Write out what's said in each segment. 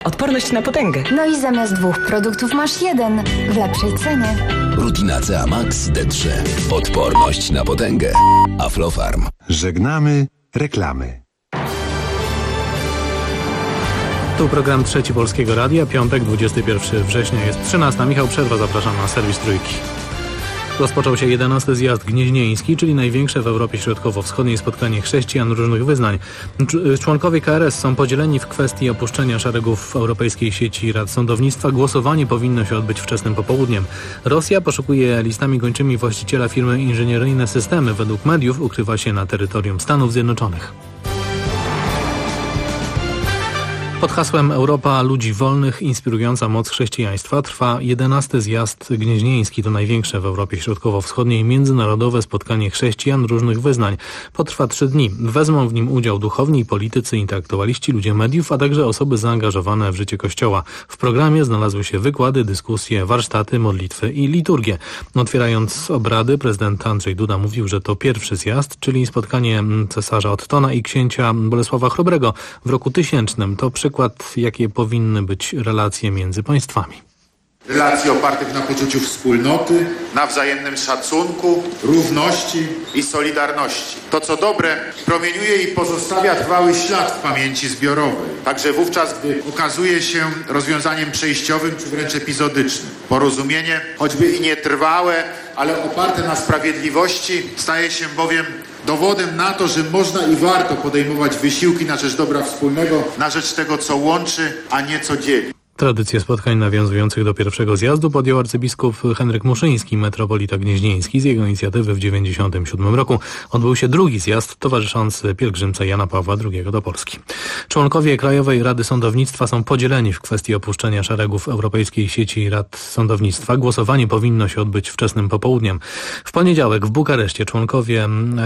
Odporność na potęgę. No i zamiast 2 produktów masz 1 w lepszej cenie. Rutinacea Max D3. Odporność na potęgę. Aflofarm. Żegnamy reklamy. Tu program Trzeci Polskiego Radia, piątek, 21 września, jest 13. Michał Przerwa, zapraszam na serwis Trójki. Rozpoczął się 11. zjazd gnieźnieński, czyli największe w Europie Środkowo-Wschodniej spotkanie chrześcijan różnych wyznań. Członkowie KRS są podzieleni w kwestii opuszczenia szeregów Europejskiej Sieci Rad Sądownictwa. Głosowanie powinno się odbyć wczesnym popołudniem. Rosja poszukuje listami gończymi właściciela firmy Inżynieryjne Systemy. Według mediów ukrywa się na terytorium Stanów Zjednoczonych. Pod hasłem Europa ludzi wolnych, inspirująca moc chrześcijaństwa trwa 11. zjazd gnieźnieński. To największe w Europie Środkowo-Wschodniej międzynarodowe spotkanie chrześcijan różnych wyznań. Potrwa 3 dni. Wezmą w nim udział duchowni, politycy, intelektualiści, ludzie mediów, a także osoby zaangażowane w życie Kościoła. W programie znalazły się wykłady, dyskusje, warsztaty, modlitwy i liturgie. Otwierając obrady, prezydent Andrzej Duda mówił, że to pierwszy zjazd, czyli spotkanie cesarza Ottona i księcia Bolesława Chrobrego w roku 1000. To przykład, jakie powinny być relacje między państwami. Relacje opartych na poczuciu wspólnoty, na wzajemnym szacunku, równości i solidarności. To, co dobre, promieniuje i pozostawia trwały ślad w pamięci zbiorowej. Także wówczas, gdy okazuje się rozwiązaniem przejściowym czy wręcz epizodycznym. Porozumienie, choćby i nietrwałe, ale oparte na sprawiedliwości, staje się bowiem dowodem na to, że można i warto podejmować wysiłki na rzecz dobra wspólnego, na rzecz tego, co łączy, a nie co dzieli. Tradycję spotkań nawiązujących do pierwszego zjazdu podjął arcybiskup Henryk Muszyński, metropolita gnieźnieński. Z jego inicjatywy w 1997 roku odbył się drugi zjazd towarzyszący pielgrzymce Jana Pawła II do Polski. Członkowie Krajowej Rady Sądownictwa są podzieleni w kwestii opuszczenia szeregów Europejskiej Sieci Rad Sądownictwa. Głosowanie powinno się odbyć wczesnym popołudniem. W poniedziałek w Bukareszcie członkowie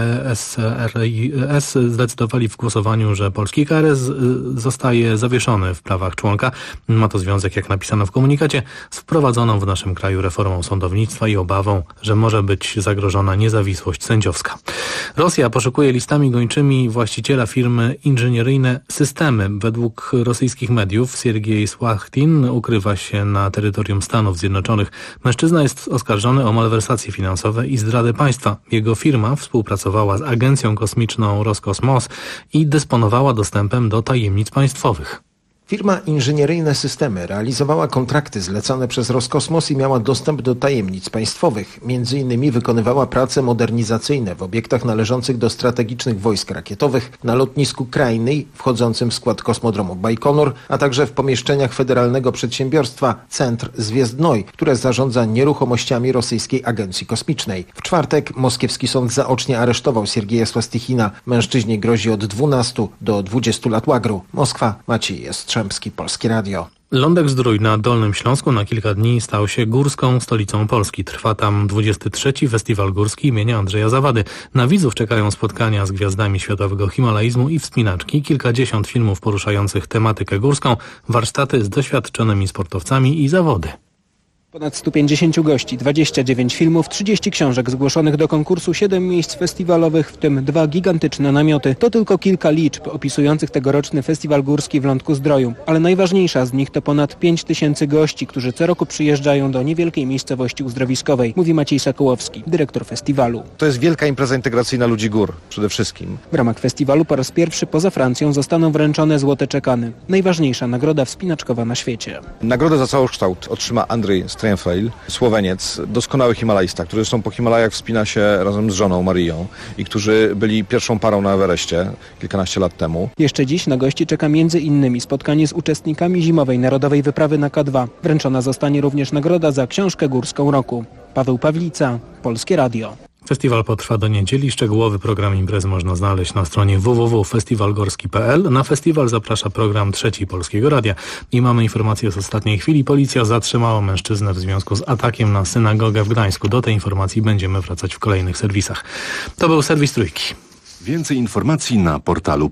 SRIS zdecydowali w głosowaniu, że polski KRS zostaje zawieszony w prawach członka. Ma to związek, jak napisano w komunikacie, z wprowadzoną w naszym kraju reformą sądownictwa i obawą, że może być zagrożona niezawisłość sędziowska. Rosja poszukuje listami gończymi właściciela firmy Inżynieryjne Systemy. Według rosyjskich mediów Siergiej Słachtin ukrywa się na terytorium Stanów Zjednoczonych. Mężczyzna jest oskarżony o malwersacje finansowe i zdradę państwa. Jego firma współpracowała z agencją kosmiczną Roskosmos i dysponowała dostępem do tajemnic państwowych. Firma Inżynieryjne Systemy realizowała kontrakty zlecane przez Roskosmos i miała dostęp do tajemnic państwowych. Między innymi wykonywała prace modernizacyjne w obiektach należących do strategicznych wojsk rakietowych, na lotnisku Krajnej wchodzącym w skład kosmodromu Bajkonur, a także w pomieszczeniach federalnego przedsiębiorstwa Centr Zwiezdnoj, które zarządza nieruchomościami rosyjskiej agencji kosmicznej. W czwartek moskiewski sąd zaocznie aresztował Siergieja Słastichina. Mężczyźnie grozi od 12 do 20 lat łagru. Moskwa, Maciej Jastrzębski, Polskie Radio. Lądek-Zdrój na Dolnym Śląsku na kilka dni stał się górską stolicą Polski. Trwa tam 23. Festiwal Górski imienia Andrzeja Zawady. Na widzów czekają spotkania z gwiazdami światowego himalaizmu i wspinaczki, kilkadziesiąt filmów poruszających tematykę górską, warsztaty z doświadczonymi sportowcami i zawody. Ponad 150 gości, 29 filmów, 30 książek zgłoszonych do konkursu, 7 miejsc festiwalowych, w tym 2 gigantyczne namioty. To tylko kilka liczb opisujących tegoroczny festiwal górski w Lądku-Zdroju. Ale najważniejsza z nich to ponad 5000 gości, którzy co roku przyjeżdżają do niewielkiej miejscowości uzdrowiskowej, mówi Maciej Sokołowski, dyrektor festiwalu. To jest wielka impreza integracyjna ludzi gór przede wszystkim. W ramach festiwalu po raz pierwszy poza Francją zostaną wręczone złote czekany. Najważniejsza nagroda wspinaczkowa na świecie. Nagrodę za całokształt otrzyma Andrzej Strenfeld, Słoweniec, doskonały himalaista, który zresztą po Himalajach wspina się razem z żoną Marią i którzy byli pierwszą parą na Everestie kilkanaście lat temu. Jeszcze dziś na gości czeka m.in. spotkanie z uczestnikami zimowej narodowej wyprawy na K2. Wręczona zostanie również nagroda za książkę górską roku. Paweł Pawlica, Polskie Radio. Festiwal potrwa do niedzieli. Szczegółowy program imprezy można znaleźć na stronie www.festiwalgorski.pl. Na festiwal zaprasza program Trzeci Polskiego Radia. I mamy informację z ostatniej chwili. Policja zatrzymała mężczyznę w związku z atakiem na synagogę w Gdańsku. Do tej informacji będziemy wracać w kolejnych serwisach. To był serwis Trójki. Więcej informacji na portalu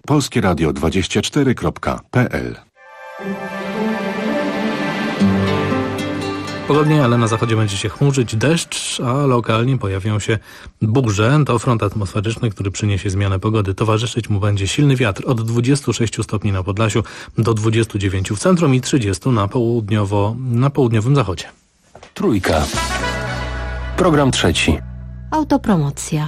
polskieradio24.pl. Pogodnie, ale na zachodzie będzie się chmurzyć, deszcz, a lokalnie pojawią się burze. To front atmosferyczny, który przyniesie zmianę pogody. Towarzyszyć mu będzie silny wiatr od 26 stopni na Podlasiu do 29 w centrum i 30 na południowym zachodzie. Trójka. Program trzeci. Autopromocja.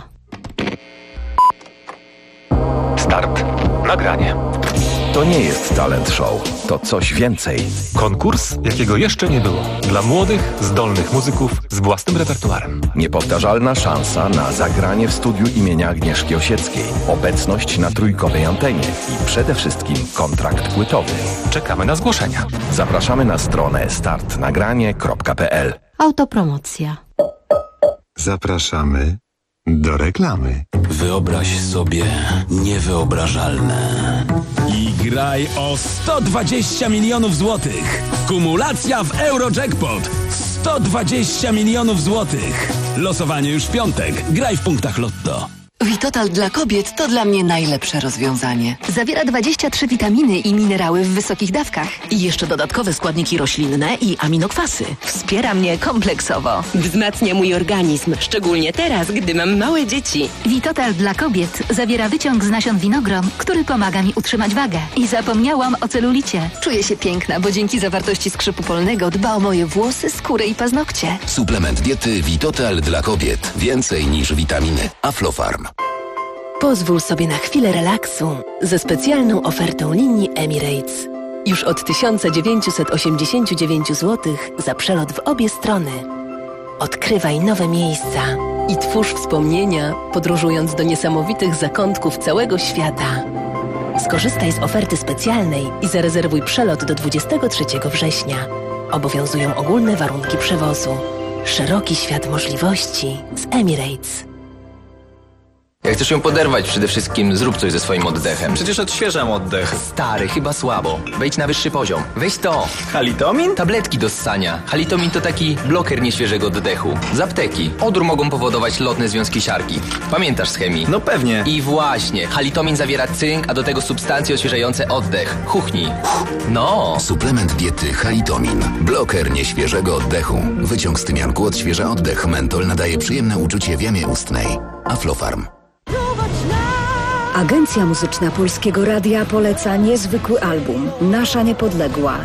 Start. Nagranie. To nie jest talent show, to coś więcej. Konkurs, jakiego jeszcze nie było. Dla młodych, zdolnych muzyków z własnym repertuarem. Niepowtarzalna szansa na zagranie w studiu imienia Agnieszki Osieckiej. Obecność na trójkowej antenie i przede wszystkim kontrakt płytowy. Czekamy na zgłoszenia. Zapraszamy na stronę startnagranie.pl. Autopromocja. Zapraszamy do reklamy. Wyobraź sobie niewyobrażalne. I graj o 120 milionów złotych. Kumulacja w Eurojackpot. 120 milionów złotych. Losowanie już w piątek. Graj w punktach Lotto. Vitotal dla kobiet to dla mnie najlepsze rozwiązanie. Zawiera 23 witaminy i minerały w wysokich dawkach. I jeszcze dodatkowe składniki roślinne i aminokwasy. Wspiera mnie kompleksowo. Wzmacnia mój organizm, szczególnie teraz, gdy mam małe dzieci. Vitotal dla kobiet zawiera wyciąg z nasion winogron, który pomaga mi utrzymać wagę. I zapomniałam o celulicie. Czuję się piękna, bo dzięki zawartości skrzypu polnego dba o moje włosy, skórę i paznokcie. Suplement diety Vitotal dla kobiet. Więcej niż witaminy. Aflofarm. Pozwól sobie na chwilę relaksu ze specjalną ofertą linii Emirates. Już od 1989 zł za przelot w obie strony. Odkrywaj nowe miejsca i twórz wspomnienia, podróżując do niesamowitych zakątków całego świata. Skorzystaj z oferty specjalnej i zarezerwuj przelot do 23 września. Obowiązują ogólne warunki przewozu. Szeroki świat możliwości z Emirates. Jak chcesz ją poderwać, przede wszystkim zrób coś ze swoim oddechem. Przecież odświeżam oddech. Stary, chyba słabo. Wejdź na wyższy poziom. Weź to. Halitomin? Tabletki do ssania. Halitomin to taki bloker nieświeżego oddechu. Z apteki. Odór mogą powodować lotne związki siarki. Pamiętasz z chemii? No pewnie. I właśnie. Halitomin zawiera cynk, a do tego substancje odświeżające oddech. Chuchnij. No. Suplement diety Halitomin. Bloker nieświeżego oddechu. Wyciąg z tymianku odświeża oddech. Mentol nadaje przyjemne uczucie w jamie ustnej. Aflofarm. Agencja Muzyczna Polskiego Radia poleca niezwykły album Nasza Niepodległa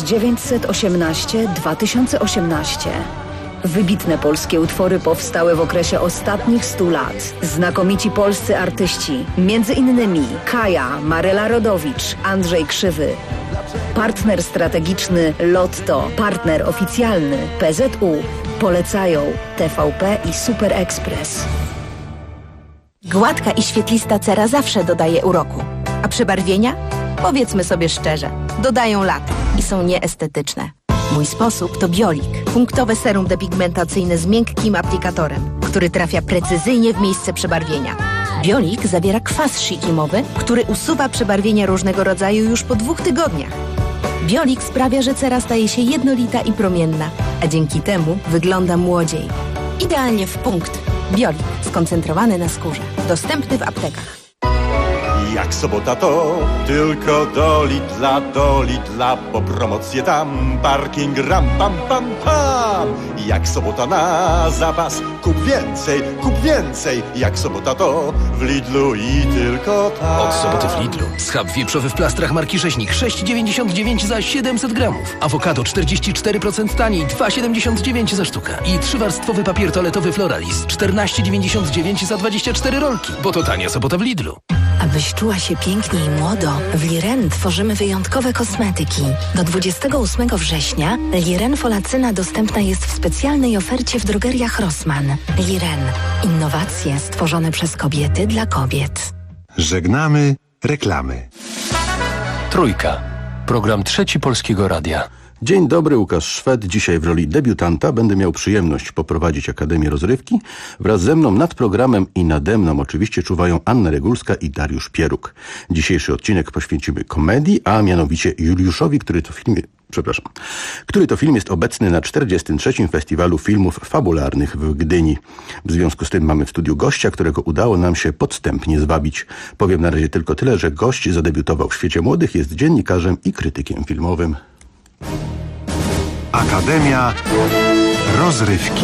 1918-2018. Wybitne polskie utwory powstały w okresie ostatnich 100 lat. Znakomici polscy artyści, między innymi Kaja, Maryla Rodowicz, Andrzej Krzywy. Partner strategiczny Lotto, partner oficjalny PZU. Polecają TVP i Super Express. Gładka i świetlista cera zawsze dodaje uroku. A przebarwienia? Powiedzmy sobie szczerze, dodają lat i są nieestetyczne. Mój sposób to Biolik. Punktowe serum depigmentacyjne z miękkim aplikatorem, który trafia precyzyjnie w miejsce przebarwienia. Biolik zawiera kwas shikimowy, który usuwa przebarwienia różnego rodzaju już po 2 tygodniach. Biolik sprawia, że cera staje się jednolita i promienna, a dzięki temu wygląda młodziej. Idealnie w punkt. Biolik, skoncentrowany na skórze. Dostępny w aptekach. Jak sobota to tylko do Lidla, po promocję tam, parking ram pam pam pam. Jak sobota na zapas, kup więcej, jak sobota to w Lidlu i tylko tam. Od soboty w Lidlu. Schab wieprzowy w plastrach marki Rzeźnik 6,99 za 700 gramów. Awokado 44% taniej, 2,79 za sztukę. I 3-warstwowy papier toaletowy Floralis 14,99 za 24 rolki. Bo to tania sobota w Lidlu. Abyś czuła się pięknie i młodo, w Liren tworzymy wyjątkowe kosmetyki. Do 28 września Liren Folacyna dostępna jest w specjalnej ofercie w drogeriach Rossmann. Liren. Innowacje stworzone przez kobiety dla kobiet. Żegnamy reklamy. Trójka. Program trzeci Polskiego Radia. Dzień dobry, Łukasz Szwed. Dzisiaj w roli debiutanta będę miał przyjemność poprowadzić Akademię Rozrywki. Wraz ze mną nad programem i nade mną oczywiście czuwają Anna Regulska i Dariusz Pieruk. Dzisiejszy odcinek poświęcimy komedii, a mianowicie Juliuszowi, który to film jest obecny na 43. Festiwalu Filmów Fabularnych w Gdyni. W związku z tym mamy w studiu gościa, którego udało nam się podstępnie zwabić. Powiem na razie tylko tyle, że gość zadebiutował w świecie młodych, jest dziennikarzem i krytykiem filmowym. Akademia Rozrywki.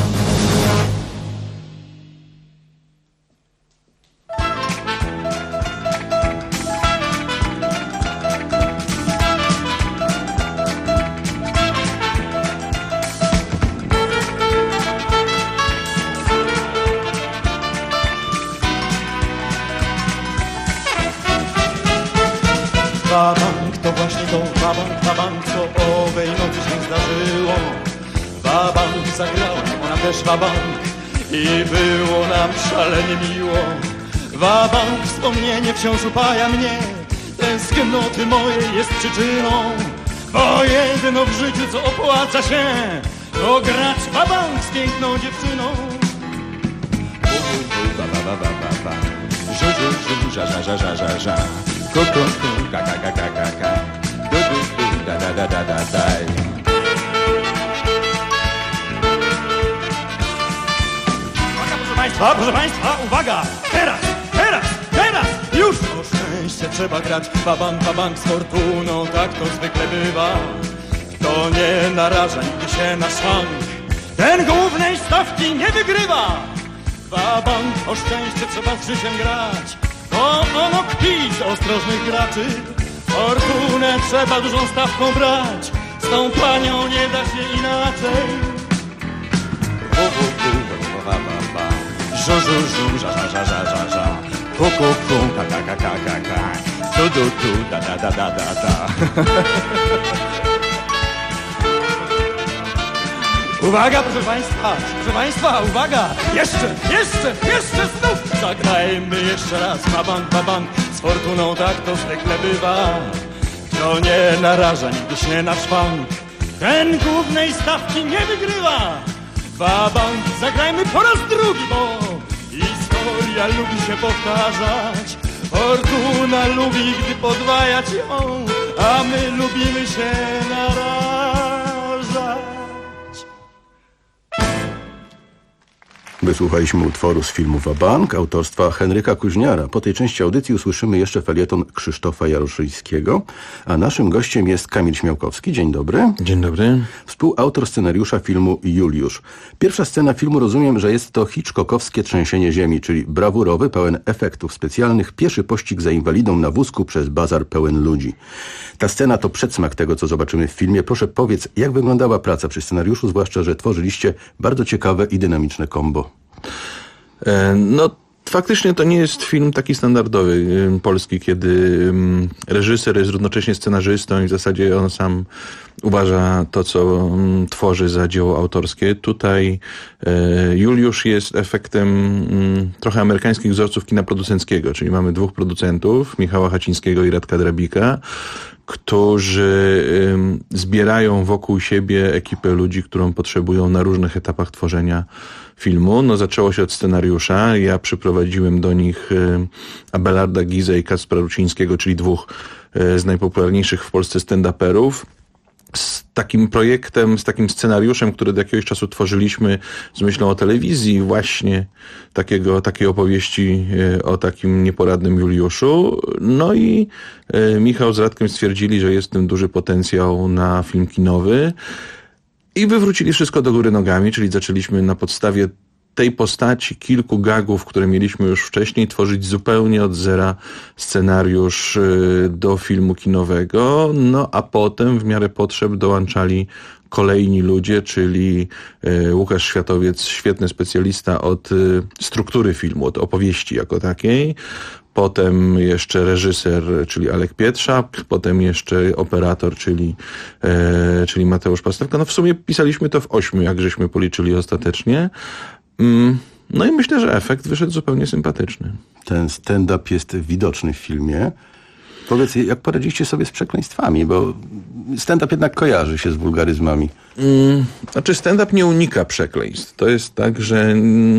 Wabank to właśnie to, wabank, co owej nocy się zdarzyło. Wabank zagrała, ona też wabank i było nam szalenie miło. Wabank wspomnienie wciąż upaja mnie, tęsknoty mojej jest przyczyną. Bo jedno w życiu, co opłaca się, to grać wabank z piękną dziewczyną. Żu, ża, ża, ża, ża, ża, ża. Ku, ku, ku, ka, ka, ka, ka, ka, ka. Du, du, du, da, da, da, da, da, da. Uwaga, proszę Państwa, uwaga! Teraz! Już! O szczęście trzeba grać, wabank z fortuną, tak to zwykle bywa. Kto nie naraża nigdy się na szwank, ten głównej stawki nie wygrywa. Wabank, o szczęście trzeba z życiem grać, to ono kpi z ostrożnych graczy. Fortunę trzeba dużą stawką brać, z tą panią nie da się inaczej. Żu, żu, żu, ża, ża, ża, ża, ża, ża. Ku, ku, ku, ka, ka, ka, ka, ka, ka. Du, du, du, da, da, da, da, da, da. Uwaga, proszę Państwa, uwaga! Jeszcze znów! Zagrajmy jeszcze raz, wabank, z fortuną tak to zwykle bywa. Kto nie naraża nigdy się na szwank, ten głównej stawki nie wygrywa. Wabank, zagrajmy po raz drugi, bo historia lubi się powtarzać. Fortuna lubi, gdy podwajać ją, a my lubimy się narażać. Wysłuchaliśmy utworu z filmu Wabank autorstwa Henryka Kuźniara. Po tej części audycji usłyszymy jeszcze felieton Krzysztofa Jaroszyńskiego, a naszym gościem jest Kamil Śmiałkowski. Dzień dobry. Dzień dobry. Współautor scenariusza filmu Juliusz. Pierwsza scena filmu, rozumiem, że jest to hitchcockowskie trzęsienie ziemi, czyli brawurowy, pełen efektów specjalnych, pieszy pościg za inwalidą na wózku przez bazar pełen ludzi. Ta scena to przedsmak tego, co zobaczymy w filmie. Proszę powiedz, jak wyglądała praca przy scenariuszu, zwłaszcza, że tworzyliście bardzo ciekawe i dynamiczne kombo. No, faktycznie to nie jest film taki standardowy polski, kiedy reżyser jest równocześnie scenarzystą i w zasadzie on sam uważa to, co tworzy za dzieło autorskie. Tutaj Juliusz jest efektem trochę amerykańskich wzorców kina producenckiego, czyli mamy dwóch producentów, Michała Hacińskiego i Radka Drabika, którzy zbierają wokół siebie ekipę ludzi, którą potrzebują na różnych etapach tworzenia filmu. No, zaczęło się od scenariusza. Ja przyprowadziłem do nich Abelarda Gizę i Kacpra Rucińskiego, czyli dwóch z najpopularniejszych w Polsce stand-uperów. Z takim projektem, z takim scenariuszem, który do jakiegoś czasu tworzyliśmy z myślą o telewizji, właśnie takiej opowieści o takim nieporadnym Juliuszu. No i Michał z Radkiem stwierdzili, że jest w tym duży potencjał na film kinowy i wywrócili wszystko do góry nogami, czyli zaczęliśmy na podstawie tej postaci, kilku gagów, które mieliśmy już wcześniej, tworzyć zupełnie od zera scenariusz do filmu kinowego, no a potem w miarę potrzeb dołączali kolejni ludzie, czyli Łukasz Światowiec, świetny specjalista od struktury filmu, od opowieści jako takiej, potem jeszcze reżyser, czyli Alek Pietrzak, potem jeszcze operator, czyli Mateusz Pastewka. No w sumie pisaliśmy to w 8, jak żeśmy policzyli ostatecznie. No i myślę, że efekt wyszedł zupełnie sympatyczny. Ten stand-up jest widoczny w filmie. Powiedz, jak poradziliście sobie z przekleństwami, bo stand-up jednak kojarzy się z wulgaryzmami. Znaczy stand-up nie unika przekleństw. To jest tak, że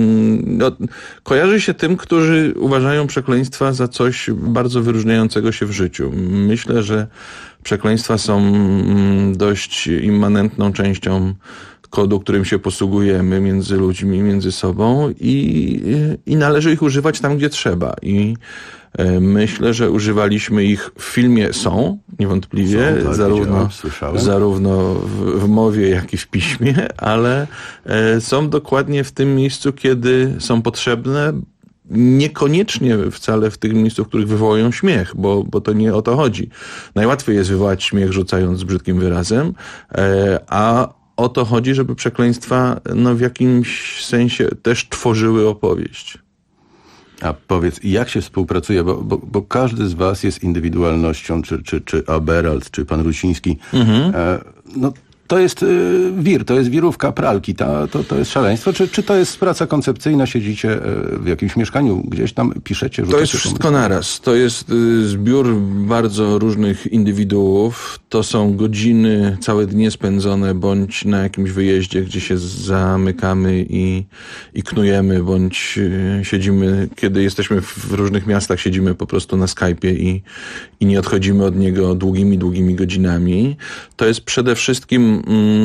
kojarzy się tym, którzy uważają przekleństwa za coś bardzo wyróżniającego się w życiu. Myślę, że przekleństwa są dość immanentną częścią kodu, którym się posługujemy między ludźmi, między sobą i należy ich używać tam, gdzie trzeba. I Myślę, że używaliśmy ich w filmie, są niewątpliwie, tak, zarówno w mowie, jak i w piśmie, ale są dokładnie w tym miejscu, kiedy są potrzebne, niekoniecznie wcale w tych miejscach, w których wywołują śmiech, bo to nie o to chodzi. Najłatwiej jest wywołać śmiech, rzucając brzydkim wyrazem, a o to chodzi, żeby przekleństwa w jakimś sensie też tworzyły opowieść. A powiedz, jak się współpracuje, bo każdy z was jest indywidualnością, czy Aberald, czy pan Ruciński. To jest wir, to jest wirówka pralki, to jest szaleństwo. Czy to jest praca koncepcyjna, siedzicie w jakimś mieszkaniu, gdzieś tam piszecie? To jest wszystko naraz. To jest zbiór bardzo różnych indywiduów. To są godziny, całe dnie spędzone, bądź na jakimś wyjeździe, gdzie się zamykamy i knujemy, bądź siedzimy, kiedy jesteśmy w różnych miastach, siedzimy po prostu na Skype'ie i nie odchodzimy od niego długimi godzinami. To jest przede wszystkim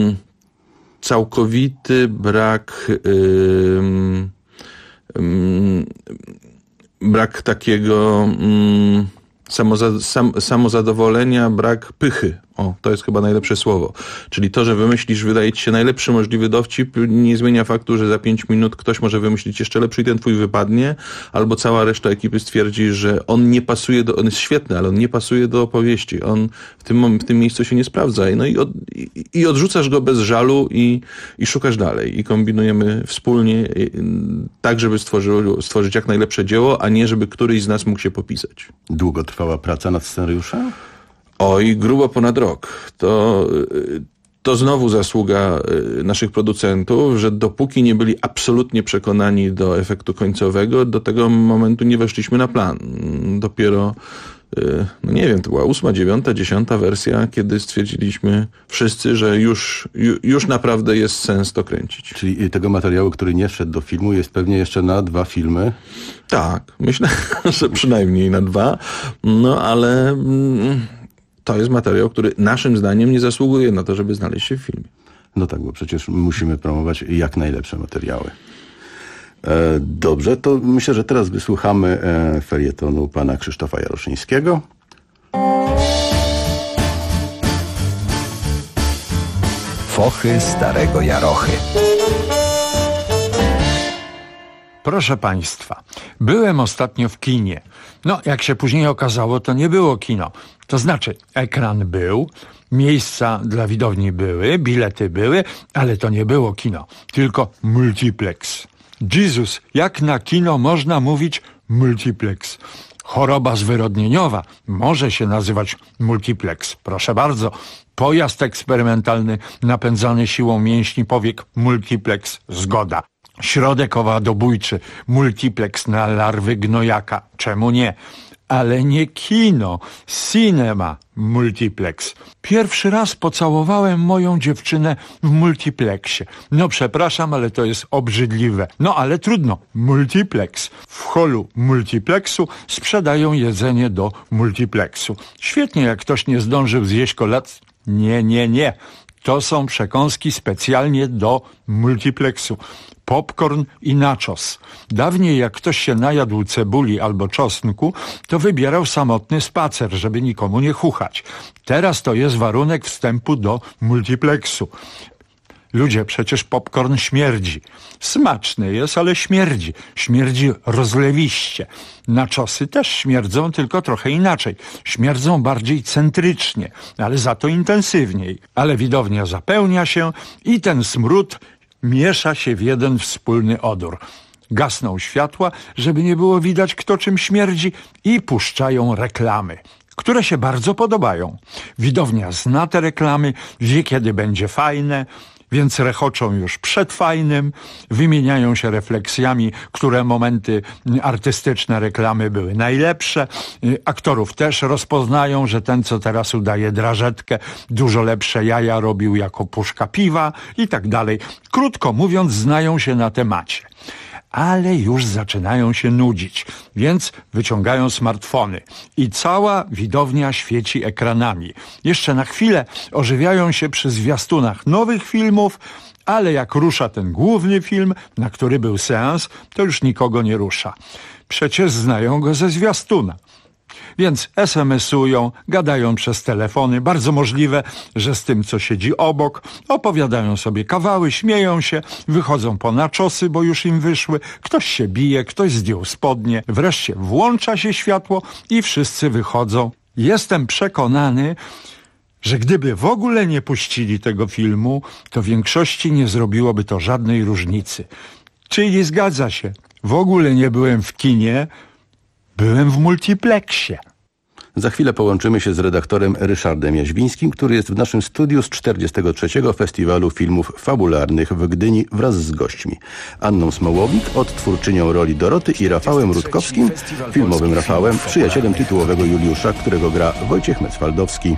całkowity brak takiego samozadowolenia, brak pychy. O, to jest chyba najlepsze słowo. Czyli to, że wymyślisz, wydaje ci się najlepszy możliwy dowcip, nie zmienia faktu, że za 5 minut ktoś może wymyślić jeszcze lepszy i ten twój wypadnie, albo cała reszta ekipy stwierdzi, że on nie pasuje on jest świetny, ale on nie pasuje do opowieści. On w tym miejscu się nie sprawdza. I odrzucasz go bez żalu i szukasz dalej. I kombinujemy wspólnie tak, żeby stworzyć jak najlepsze dzieło, a nie żeby któryś z nas mógł się popisać. Długo trwała praca nad scenariuszem? Oj, grubo ponad rok. To znowu zasługa naszych producentów, że dopóki nie byli absolutnie przekonani do efektu końcowego, do tego momentu nie weszliśmy na plan. Dopiero, nie wiem, to była 8., 9., 10. wersja, kiedy stwierdziliśmy wszyscy, że już naprawdę jest sens to kręcić. Czyli tego materiału, który nie wszedł do filmu, jest pewnie jeszcze na 2 filmy? Tak, myślę, że przynajmniej na 2, ale to jest materiał, który naszym zdaniem nie zasługuje na to, żeby znaleźć się w filmie. No tak, bo przecież musimy promować jak najlepsze materiały. Dobrze, to myślę, że teraz wysłuchamy felietonu pana Krzysztofa Jaroszyńskiego. Fochy starego Jarochy. Proszę Państwa, byłem ostatnio w kinie. Jak się później okazało, to nie było kino. To znaczy, ekran był, miejsca dla widowni były, bilety były, ale to nie było kino, tylko multiplex. Jezus, jak na kino można mówić multiplex? Choroba zwyrodnieniowa może się nazywać multiplex. Proszę bardzo, pojazd eksperymentalny napędzany siłą mięśni powiek multiplex, zgoda. Środek owadobójczy, multiplex na larwy gnojaka, czemu nie? Ale nie kino, cinema, multiplex. Pierwszy raz pocałowałem moją dziewczynę w multiplexie. Przepraszam, ale to jest obrzydliwe. Ale trudno, multiplex. W holu multiplexu sprzedają jedzenie do multiplexu. Świetnie, jak ktoś nie zdążył zjeść kolacji. Nie. To są przekąski specjalnie do multiplexu. Popcorn i nachos. Dawniej jak ktoś się najadł cebuli albo czosnku, to wybierał samotny spacer, żeby nikomu nie chuchać. Teraz to jest warunek wstępu do multiplexu. Ludzie, przecież popcorn śmierdzi. Smaczny jest, ale śmierdzi. Śmierdzi rozlewiście. Nachosy też śmierdzą, tylko trochę inaczej. Śmierdzą bardziej centrycznie, ale za to intensywniej. Ale widownia zapełnia się i ten smród miesza się w jeden wspólny odór. Gasną światła, żeby nie było widać, kto czym śmierdzi, i puszczają reklamy, które się bardzo podobają. Widownia zna te reklamy, wie, kiedy będzie fajne, więc rechoczą już przed fajnym, wymieniają się refleksjami, które momenty artystyczne reklamy były najlepsze. Aktorów też rozpoznają, że ten, co teraz udaje drażetkę, dużo lepsze jaja robił jako puszka piwa i tak dalej. Krótko mówiąc, znają się na temacie. Ale już zaczynają się nudzić, więc wyciągają smartfony i cała widownia świeci ekranami. Jeszcze na chwilę ożywiają się przy zwiastunach nowych filmów, ale jak rusza ten główny film, na który był seans, to już nikogo nie rusza. Przecież znają go ze zwiastuna. Więc SMS-ują, gadają przez telefony, bardzo możliwe, że z tym, co siedzi obok, opowiadają sobie kawały, śmieją się, wychodzą po naczosy, bo już im wyszły, ktoś się bije, ktoś zdjął spodnie, wreszcie włącza się światło i wszyscy wychodzą. Jestem przekonany, że gdyby w ogóle nie puścili tego filmu, to większości nie zrobiłoby to żadnej różnicy. Czyli zgadza się, w ogóle nie byłem w kinie, byłem w multiplexie. Za chwilę połączymy się z redaktorem Ryszardem Jaźwińskim, który jest w naszym studiu z 43. Festiwalu Filmów Fabularnych w Gdyni wraz z gośćmi. Anną Smołowik, odtwórczynią roli Doroty, i Rafałem Rutkowskim, filmowym Rafałem, przyjacielem tytułowego Juliusza, którego gra Wojciech Mecwaldowski.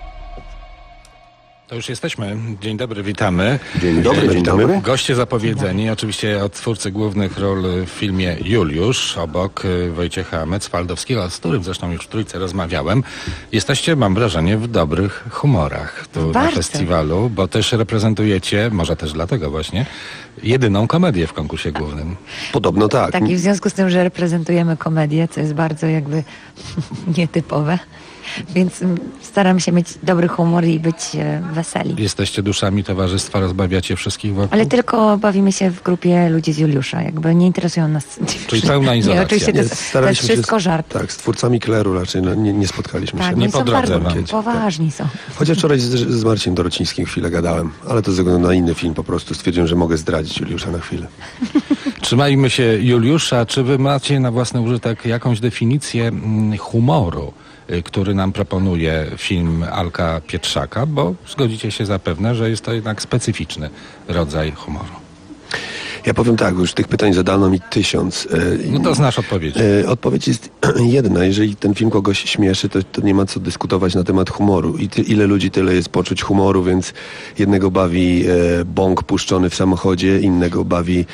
To już jesteśmy. Dzień dobry, witamy. Dzień dobry. Goście zapowiedzeni, oczywiście od twórcy głównych ról w filmie Juliusz, obok Wojciecha Mecwaldowskiego, z którym zresztą już w trójce rozmawiałem. Jesteście, mam wrażenie, w dobrych humorach tu na festiwalu, bo też reprezentujecie, może też dlatego właśnie, jedyną komedię w konkursie głównym. Podobno tak. Tak, i w związku z tym, że reprezentujemy komedię, co jest bardzo jakby nietypowe, więc staram się mieć dobry humor i być weseli. Jesteście duszami towarzystwa, rozbawiacie wszystkich wokół? Ale tylko bawimy się w grupie ludzi z Juliusza, jakby nie interesują nas. Czyli pełna izolacja. Nie, oczywiście to jest wszystko żart. Tak, z twórcami Kleru raczej nie spotkaliśmy się. Nie po drodze poważni są. Chociaż wczoraj z Marcinem Dorocińskim chwilę gadałem, ale to ze względu na inny film po prostu stwierdziłem, że mogę zdradzić Juliusza na chwilę. Trzymajmy się Juliusza. Czy wy macie na własny użytek jakąś definicję humoru, który nam proponuje film Alka Pietrzaka, bo zgodzicie się zapewne, że jest to jednak specyficzny rodzaj humoru. Ja powiem tak, bo już tych pytań zadano mi 1000. No to znasz odpowiedź. Odpowiedź jest jedna. Jeżeli ten film kogoś śmieszy, to nie ma co dyskutować na temat humoru. I ile ludzi, tyle jest poczuć humoru, więc jednego bawi bąk puszczony w samochodzie, innego bawi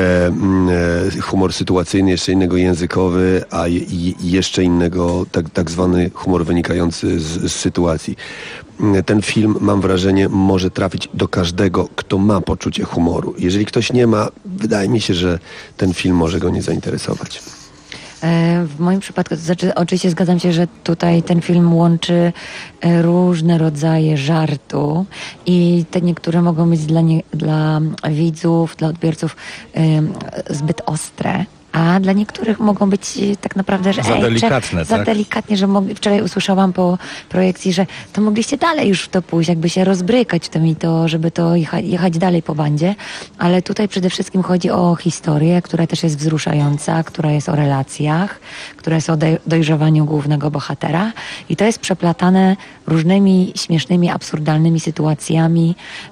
humor sytuacyjny, jeszcze innego językowy, a jeszcze innego tak zwany humor wynikający z sytuacji. Ten film, mam wrażenie, może trafić do każdego, kto ma poczucie humoru. Jeżeli ktoś nie ma, wydaje mi się, że ten film może go nie zainteresować. W moim przypadku, to znaczy oczywiście zgadzam się, że tutaj ten film łączy różne rodzaje żartu i te niektóre mogą być dla widzów, dla odbiorców zbyt ostre. A dla niektórych mogą być tak naprawdę, że za delikatne, za delikatnie, że wczoraj usłyszałam po projekcji, że to mogliście dalej już w to pójść, jakby się rozbrykać w tym i to, żeby to jechać dalej po bandzie. Ale tutaj przede wszystkim chodzi o historię, która też jest wzruszająca, która jest o relacjach, która jest o dojrzewaniu głównego bohatera i to jest przeplatane różnymi śmiesznymi, absurdalnymi sytuacjami,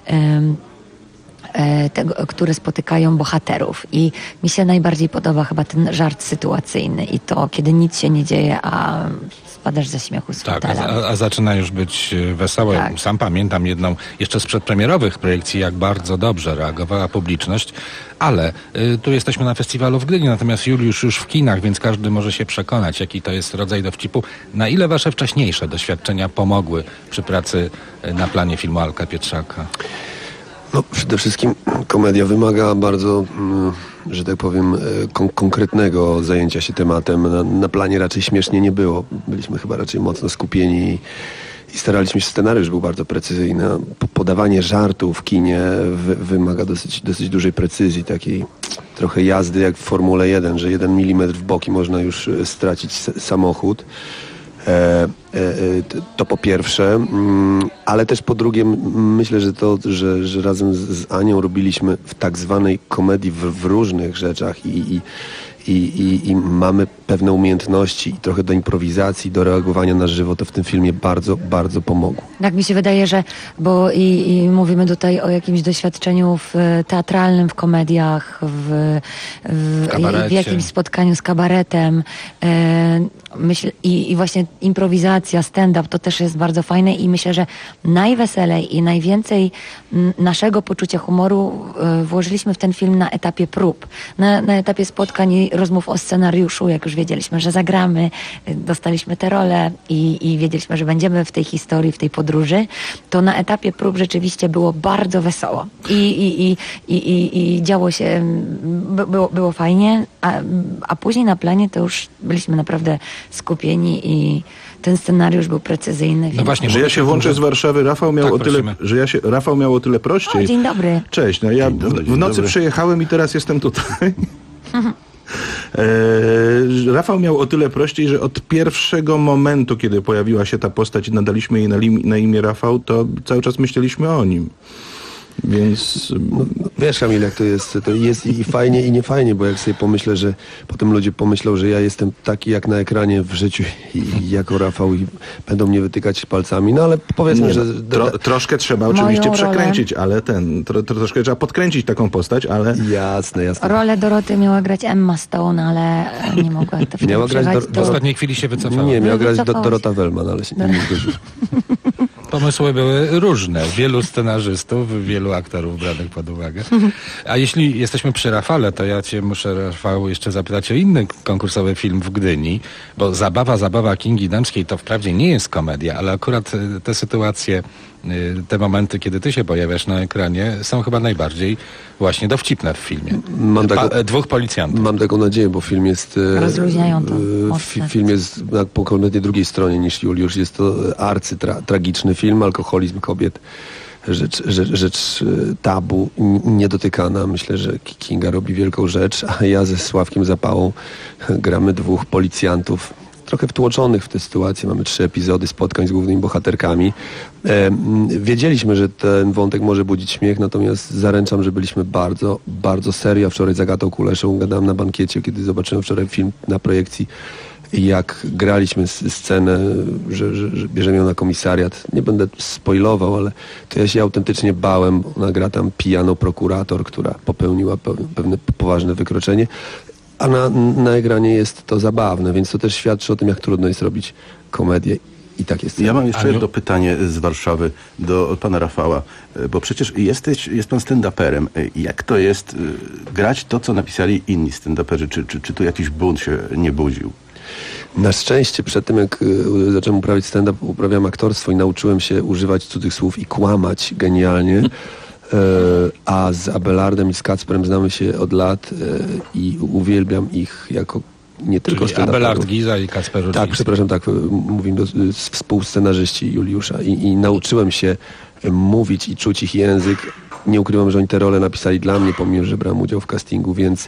które spotykają bohaterów. I mi się najbardziej podoba chyba ten żart sytuacyjny i to, kiedy nic się nie dzieje, a spadasz ze śmiechu z fotela. Tak, a zaczyna już być wesołe. Tak. Sam pamiętam jedną jeszcze z przedpremierowych projekcji, jak bardzo dobrze reagowała publiczność, ale tu jesteśmy na festiwalu w Gdyni, natomiast Juliusz już w kinach, więc każdy może się przekonać, jaki to jest rodzaj dowcipu. Na ile wasze wcześniejsze doświadczenia pomogły przy pracy na planie filmu Alka Pietrzaka? No, przede wszystkim komedia wymaga bardzo, że tak powiem, konkretnego zajęcia się tematem. Na planie raczej śmiesznie nie było. Byliśmy chyba raczej mocno skupieni i staraliśmy się, scenariusz był bardzo precyzyjny. Podawanie żartu w kinie wymaga dosyć dużej precyzji, takiej trochę jazdy jak w Formule 1, że 1 mm w boki można już stracić samochód. To po pierwsze, ale też po drugie myślę, że razem z Anią robiliśmy w tak zwanej komedii w różnych rzeczach i mamy pewne umiejętności i trochę do improwizacji, do reagowania na żywo, to w tym filmie bardzo, bardzo pomogło. Tak mi się wydaje, że, bo i mówimy tutaj o jakimś doświadczeniu teatralnym, w komediach, w jakimś spotkaniu z kabaretem, myślę, i właśnie improwizacji autopromocja, stand-up, to też jest bardzo fajne i myślę, że najweselej i najwięcej naszego poczucia humoru włożyliśmy w ten film na etapie prób, na etapie spotkań i rozmów o scenariuszu, jak już wiedzieliśmy, że zagramy, dostaliśmy tę rolę i wiedzieliśmy, że będziemy w tej historii, w tej podróży, to na etapie prób rzeczywiście było bardzo wesoło i działo się, było fajnie, a później na planie to już byliśmy naprawdę skupieni i ten scenariusz był precyzyjny. No właśnie, że ja się włączę z Warszawy, Rafał miał Rafał miał o tyle prościej. O, dzień dobry. Cześć, no ja w nocy przyjechałem i teraz jestem tutaj. Rafał miał o tyle prościej, że od pierwszego momentu, kiedy pojawiła się ta postać i nadaliśmy jej na imię Rafał, to cały czas myśleliśmy o nim. Więc... No, wiesz, Kamil, jak to jest i fajnie i niefajnie, bo jak sobie pomyślę, że potem ludzie pomyślą, że ja jestem taki jak na ekranie w życiu i jako Rafał i będą mnie wytykać palcami, no ale powiedzmy, że... Troszkę trzeba oczywiście przekręcić, ale troszkę trzeba podkręcić taką postać, ale... Jasne. Rolę Doroty miała grać Emma Stone, ale nie mogła to miała grać w ostatniej chwili się wycofała. Nie, miała grać Dorota Wellman, ale się nie zgodziła. Pomysły były różne. Wielu scenarzystów, wielu aktorów branych pod uwagę. A jeśli jesteśmy przy Rafale, to ja cię muszę, Rafał, jeszcze zapytać o inny konkursowy film w Gdyni, bo Zabawa Kingi Dębskiej to wprawdzie nie jest komedia, ale akurat te sytuacje, te momenty, kiedy ty się pojawiasz na ekranie, są chyba najbardziej właśnie dowcipne w filmie. Dwóch policjantów. Mam taką nadzieję, bo film jest... Rozluźniają to. Film jest po kompletnie drugiej stronie niż Juliusz. Jest to tragiczny film, alkoholizm kobiet. Rzecz tabu, niedotykana. Myślę, że Kinga robi wielką rzecz, a ja ze Sławkiem Zapałą gramy dwóch policjantów trochę wtłoczonych w tę sytuację. Mamy 3 epizody spotkań z głównymi bohaterkami. Wiedzieliśmy, że ten wątek może budzić śmiech, natomiast zaręczam, że byliśmy bardzo, bardzo serio. Wczoraj z Agatą Kuleszą gadałem na bankiecie, kiedy zobaczyłem wczoraj film na projekcji, jak graliśmy scenę, że bierzemy ją na komisariat. Nie będę spoilował, ale to ja się autentycznie bałem. Ona gra tam pijaną prokurator, która popełniła pewne poważne wykroczenie. A na ekranie jest to zabawne, więc to też świadczy o tym, jak trudno jest robić komedię. I tak jest. Ja mam jeszcze jedno pytanie z Warszawy do pana Rafała, bo przecież jest pan stand-uperem. Jak to jest grać to, co napisali inni stand-uperzy? Czy tu jakiś bunt się nie budził? Na szczęście przed tym, jak zacząłem uprawiać stand-up, uprawiam aktorstwo i nauczyłem się używać cudzych słów i kłamać genialnie. A z Abelardem i z Kacprem znamy się od lat i uwielbiam ich jako nie tylko stand-uperów. Abelard Giza i Kacper Rudziński. Tak, przepraszam, mówimy współscenarzyści Juliusza i nauczyłem się mówić i czuć ich język. Nie ukrywam, że oni te role napisali dla mnie, pomimo że brałem udział w castingu, więc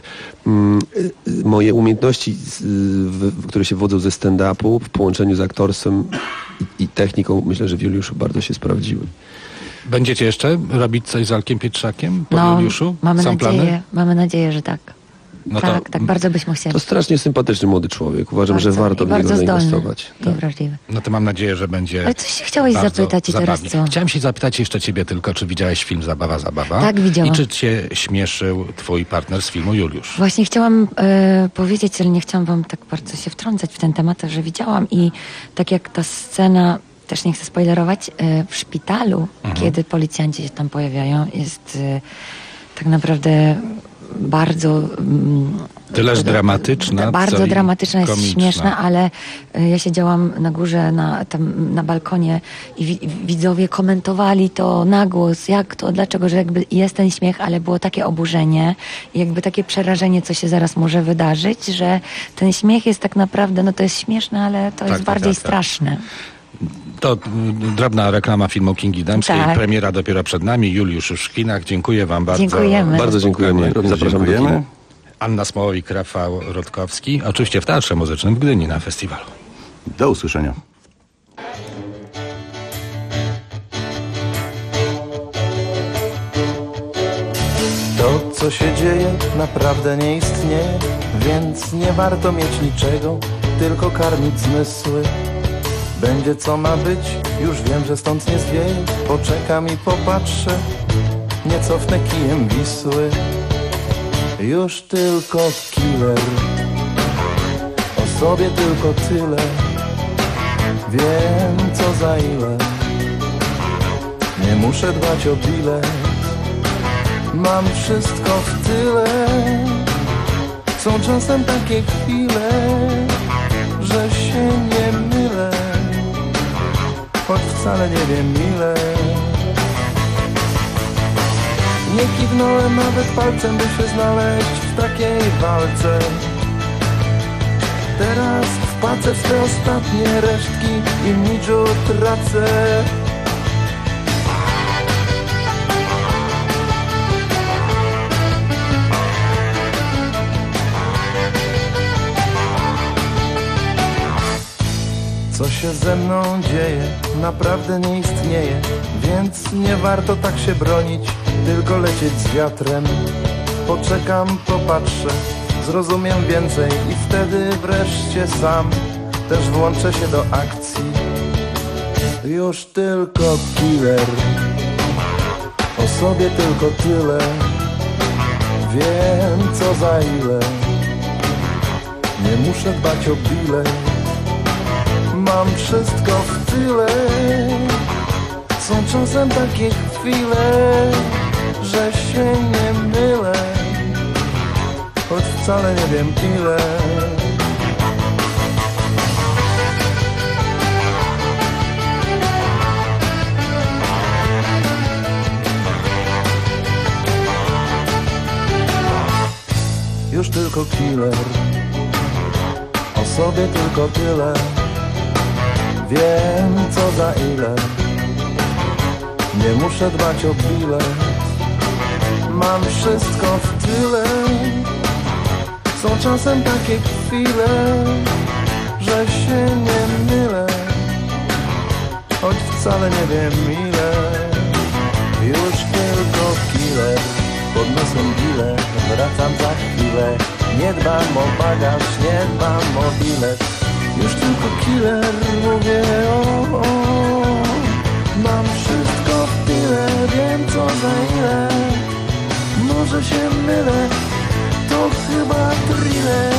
moje umiejętności, które się wodzą ze stand-upu w połączeniu z aktorstwem i techniką, myślę, że w Juliuszu bardzo się sprawdziły. Będziecie jeszcze robić coś z Alkiem Pietrzakiem po Juliuszu? Mamy nadzieję, że tak. No tak, bardzo byśmy chcieli. To strasznie sympatyczny młody człowiek. Uważam, że warto w niego zainwestować. Tak. Wrażliwy. No to mam nadzieję, że będzie. Ale coś chciałeś zapytać i teraz co? Chciałem się zapytać jeszcze ciebie tylko, czy widziałeś film Zabawa? Tak, widziałam. I czy cię śmieszył twój partner z filmu Juliusz? Właśnie chciałam powiedzieć, ale nie chciałam wam tak bardzo się wtrącać w ten temat, że widziałam i tak jak ta scena, też nie chcę spoilerować, w szpitalu, kiedy policjanci się tam pojawiają, jest tak naprawdę bardzo... Tyleż dramatyczna. Bardzo dramatyczna, jest komiczna. Śmieszna, ale ja siedziałam na górze, na balkonie i widzowie komentowali to na głos, jak to, dlaczego, że jakby jest ten śmiech, ale było takie oburzenie i jakby takie przerażenie, co się zaraz może wydarzyć, że ten śmiech jest tak naprawdę, no to jest śmieszne, ale to jest bardziej straszne. To drobna reklama filmu Kingi Dębskiej. Tak. Premiera dopiero przed nami. Juliusz już w kinach. Dziękuję wam bardzo. Dziękujemy. Bardzo dziękujemy. Zapraszamy do kina. Anna Smołowik, Rafał Rutkowski. Oczywiście w Teatrze Muzycznym w Gdyni na festiwalu. Do usłyszenia. To, co się dzieje, naprawdę nie istnieje, więc nie warto mieć niczego, tylko karmić zmysły. Będzie co ma być, już wiem, że stąd nie zwieje. Poczekam i popatrzę, nie cofnę kijem Wisły. Już tylko killer, o sobie tylko tyle. Wiem co za ile, nie muszę dbać o bilet. Mam wszystko w tyle. Są czasem takie chwile, że się nie mylę, choć wcale nie wiem ile. Nie kiwnąłem nawet palcem, by się znaleźć w takiej walce. Teraz wpłacę w te ostatnie resztki i niczu tracę. Co się ze mną dzieje, naprawdę nie istnieje, więc nie warto tak się bronić, tylko lecieć z wiatrem. Poczekam, popatrzę, zrozumiem więcej i wtedy wreszcie sam też włączę się do akcji. Już tylko killer, o sobie tylko tyle. Wiem co za ile, nie muszę dbać o bilet. Mam wszystko w tyle. Są czasem takie chwile, że się nie mylę, choć wcale nie wiem ile. Już tylko killer, o sobie tylko tyle. Wiem co za ile, nie muszę dbać o bilet. Mam wszystko w tyle. Są czasem takie chwile, że się nie mylę, choć wcale nie wiem ile. Już tylko killer, pod nosem bilet. Wracam za chwilę, nie dbam o bagaż, nie dbam o bilet. Już tylko killer, mówię o. Mam wszystko w tyle, wiem co za ile. Może się mylę, to chyba thriller.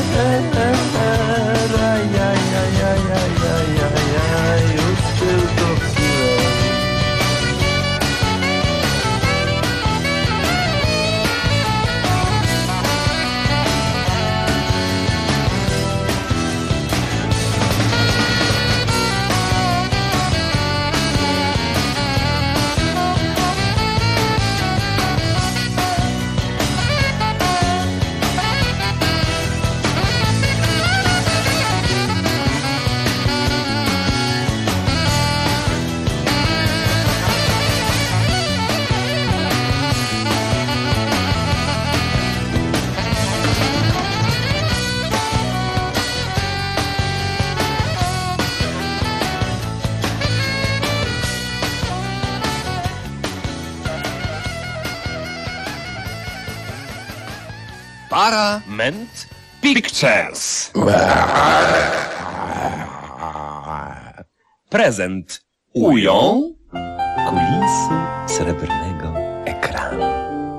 Już tylko killer. Paramount Pictures. Prezent ują kulisy srebrnego ekranu.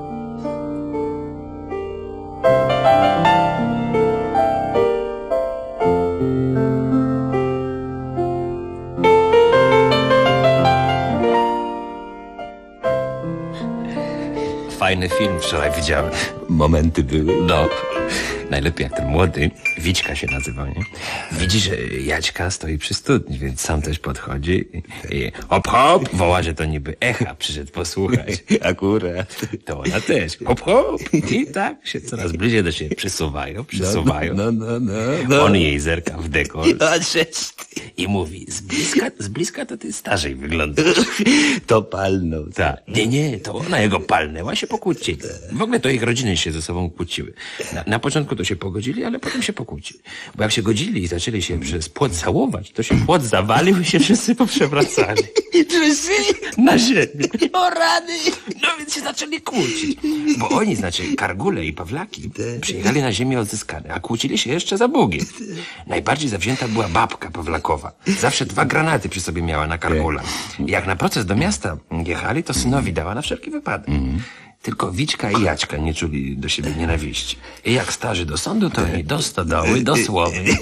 Fajny film wczoraj widziałem. Momenty były. No, najlepiej jak ten młody, Wićka się nazywał, nie? Widzi, że Jaćka stoi przy studni, więc sam też podchodzi i hop hop, woła, że to niby Echa przyszedł posłuchać. Akurat. To ona też. Hop hop. I tak się coraz bliżej do siebie przesuwają. No. On jej zerka w dekolt i mówi, z bliska to ty starzej wyglądasz. To palnął. Tak. Nie, to ona jego palnęła, się pokłócili. W ogóle to ich rodziny się ze sobą kłóciły. Na początku to się pogodzili, ale potem się pokłócili. Bo jak się godzili i zaczęli się przez płot całować, to się płot zawalił i się wszyscy poprzewracali. Wszyscy na ziemię. O rady! No więc się zaczęli kłócić. Bo oni, znaczy Kargule i Pawlaki, przyjechali na ziemię odzyskane, a kłócili się jeszcze za Bugiem. Najbardziej zawzięta była babka Pawlakowa. Zawsze 2 granaty przy sobie miała na Kargula. I jak na proces do miasta jechali, to synowi dała na wszelki wypadek. Tylko Wićka i Jaćka nie czuli do siebie nienawiści. I jak starzy do sądu, to oni do stodoły, dosłownie.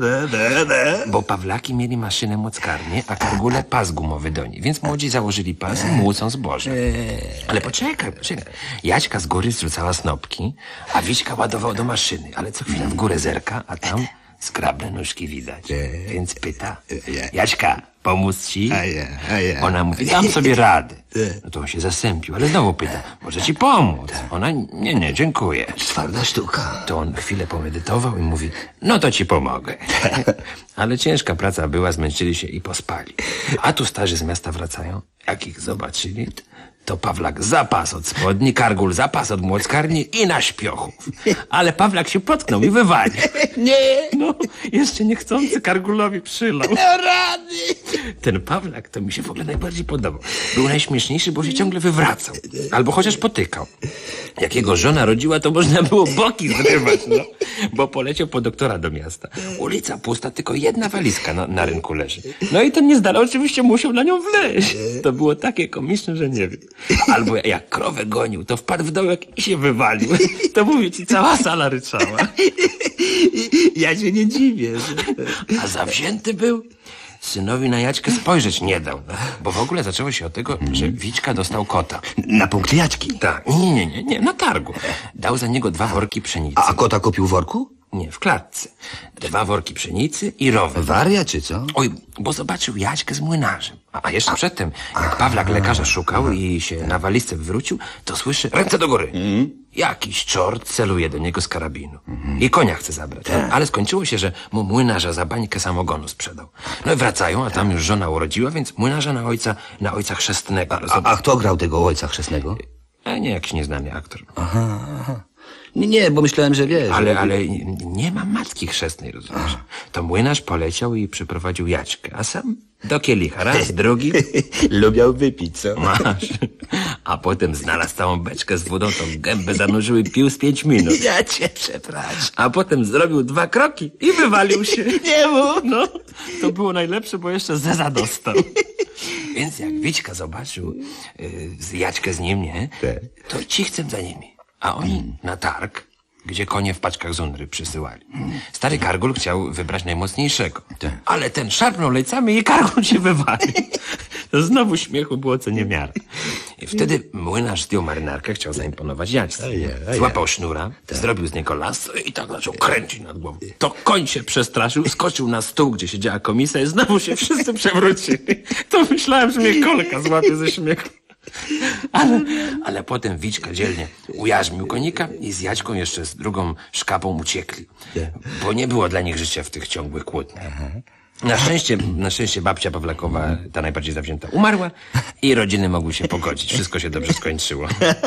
Bo Pawlaki mieli maszynę młockarnię, a Kargule pas gumowy do niej. Więc młodzi założyli pas i młócą zboże. Ale poczekaj. Jaćka z góry zrzucała snopki, a Wićka ładował do maszyny. Ale co chwilę w górę zerka, a tam skrable nóżki widać. Więc pyta, Jaćka, pomóc ci? Ona mówi, dam sobie radę. No to on się zasępił, ale znowu pyta, może ci pomóc? Ona, nie, dziękuję. Twarda sztuka. To on chwilę pomedytował i mówi, no to ci pomogę. Ale ciężka praca była, zmęczyli się i pospali. A tu starzy z miasta wracają, jak ich zobaczyli, to Pawlak zapas od spodni, Kargul zapas od młockarni i na śpiochów. Ale Pawlak się potknął i wywalił. Nie! No, jeszcze niechcący Kargulowi przylał. Rady! Ten Pawlak to mi się w ogóle najbardziej podobał. Był najśmieszniejszy, bo się ciągle wywracał. Albo chociaż potykał. Jak jego żona rodziła, to można było boki zrywać, no. Bo poleciał po doktora do miasta. Ulica pusta, tylko jedna walizka na rynku leży. No i ten niezdala oczywiście musiał na nią wleźć. To było takie komiczne, że nie wiem. Albo jak krowę gonił, to wpadł w dołek i się wywalił. To mówię ci, cała sala ryczała. Ja się nie dziwię. A zawzięty był? Synowi na Jaćkę spojrzeć nie dał. Bo w ogóle zaczęło się od tego, że Wićka dostał kota. Na punkt Jaćki? Tak. Nie, na targu. Dał za niego 2 worki pszenicy. A kota kupił w worku? Nie, w klatce. 2 worki pszenicy i rower. Waria czy co? Oj, bo zobaczył Jaćkę z młynarzem. A jeszcze przedtem, jak Pawlak lekarza szukał i się na walizce wywrócił, to słyszy, ręce do góry. Jakiś czort celuje do niego z karabinu. I konia chce zabrać. Ale skończyło się, że mu młynarza za bańkę samogonu sprzedał. No i wracają, a tam już żona urodziła, więc młynarza na ojca chrzestnego. A kto grał tego ojca chrzestnego? Nie, jakiś nieznany aktor. Aha. Nie, bo myślałem, że wiesz. Ale nie ma matki chrzestnej, rozumiesz? To młynarz poleciał i przyprowadził Jaćkę, a sam do kielicha. Raz, drugi. Lubiał wypić, co? Masz. A potem znalazł całą beczkę z wodą, to gębę zanurzył i pił z 5 minut. Ja cię przepraszam. A potem zrobił 2 kroki i wywalił się. Nie mów. No, to było najlepsze, bo jeszcze zeza dostał. Więc jak Wićka zobaczył Jaćkę z nim, nie? To cichcem za nimi. A oni na targ, gdzie konie w paczkach zunry przysyłali. Stary Kargul chciał wybrać najmocniejszego. Ale ten szarpnął lejcami i Kargul się wywalił. To znowu śmiechu było co niemiara. I wtedy młynarz zdjął marynarkę, chciał zaimponować Jaćce. Złapał sznura, zrobił z niego lasso i tak zaczął kręcić nad głową. To koń się przestraszył, skoczył na stół, gdzie siedziała komisa i znowu się wszyscy przewrócili. To myślałem, że mnie kolka złapie ze śmiechu. Ale potem Wićka dzielnie ujarzmił konika i z Jaćką jeszcze z drugą szkapą uciekli. Bo nie było dla nich życia w tych ciągłych kłótniach. Na szczęście babcia Pawlakowa, ta najbardziej zawzięta, umarła i rodziny mogły się pogodzić. Wszystko się dobrze skończyło.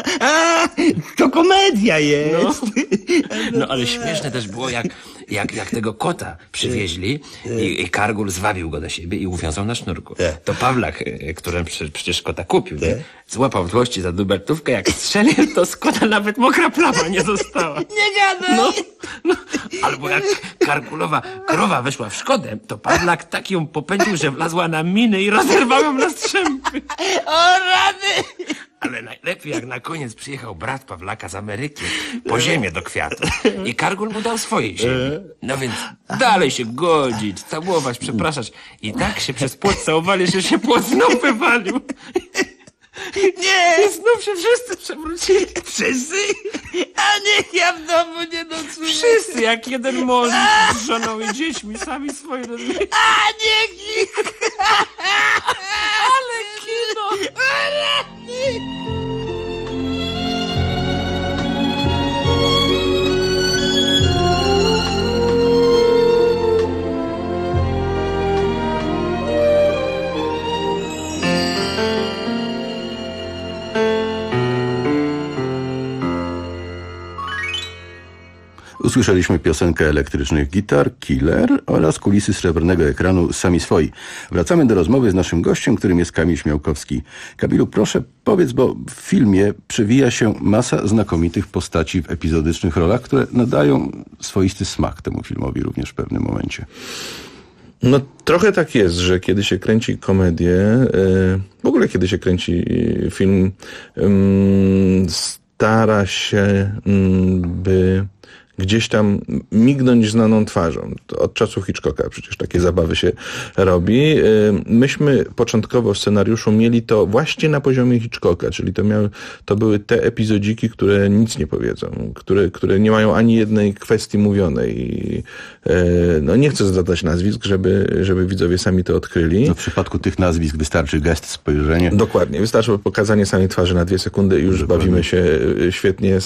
To komedia jest. No ale śmieszne też było, jak tego kota przywieźli i Kargul zwabił go do siebie i uwiązał na sznurku. To Pawlak, którym przecież kota kupił, złapał w złości za dubeltówkę, jak strzelił, to z kota nawet mokra plama nie została. Nie gadaj! No. Albo jak Kargulowa krowa weszła w Szkodę, to Pawlak tak ją popędził, że wlazła na miny i rozerwał ją na strzępy. O rady! Ale najlepiej, jak na koniec przyjechał brat Pawlaka z Ameryki po ziemię do kwiatów i Kargul mu dał swojej ziemi. No więc dalej się godzić, całować, przepraszać. I tak się przez płot całowali, że się płot znów wywalił. Nie! I znów się wszyscy przewrócili. Wszyscy? A niech ja w domu nie nocuję. Wszyscy jak jeden mąż z żoną i dziećmi, sami swoje rodziny. A niech ich! Ale kino! Usłyszeliśmy piosenkę elektrycznych gitar, Killer oraz kulisy srebrnego ekranu Sami swoi. Wracamy do rozmowy z naszym gościem, którym jest Kamil Śmiałkowski. Kamilu, proszę powiedz, bo w filmie przewija się masa znakomitych postaci w epizodycznych rolach, które nadają swoisty smak temu filmowi również w pewnym momencie. No trochę tak jest, że kiedy się kręci komedię, w ogóle kiedy się kręci film z stara się, by gdzieś tam mignąć znaną twarzą. To od czasów Hitchcocka przecież takie zabawy się robi. Myśmy początkowo w scenariuszu mieli to właśnie na poziomie Hitchcocka, czyli to były te epizodziki, które nic nie powiedzą, które nie mają ani jednej kwestii mówionej. No nie chcę zadać nazwisk, żeby widzowie sami to odkryli. No w przypadku tych nazwisk wystarczy gest, spojrzenie. Dokładnie. Wystarczy pokazanie samej twarzy na 2 sekundy i już bawimy się świetnie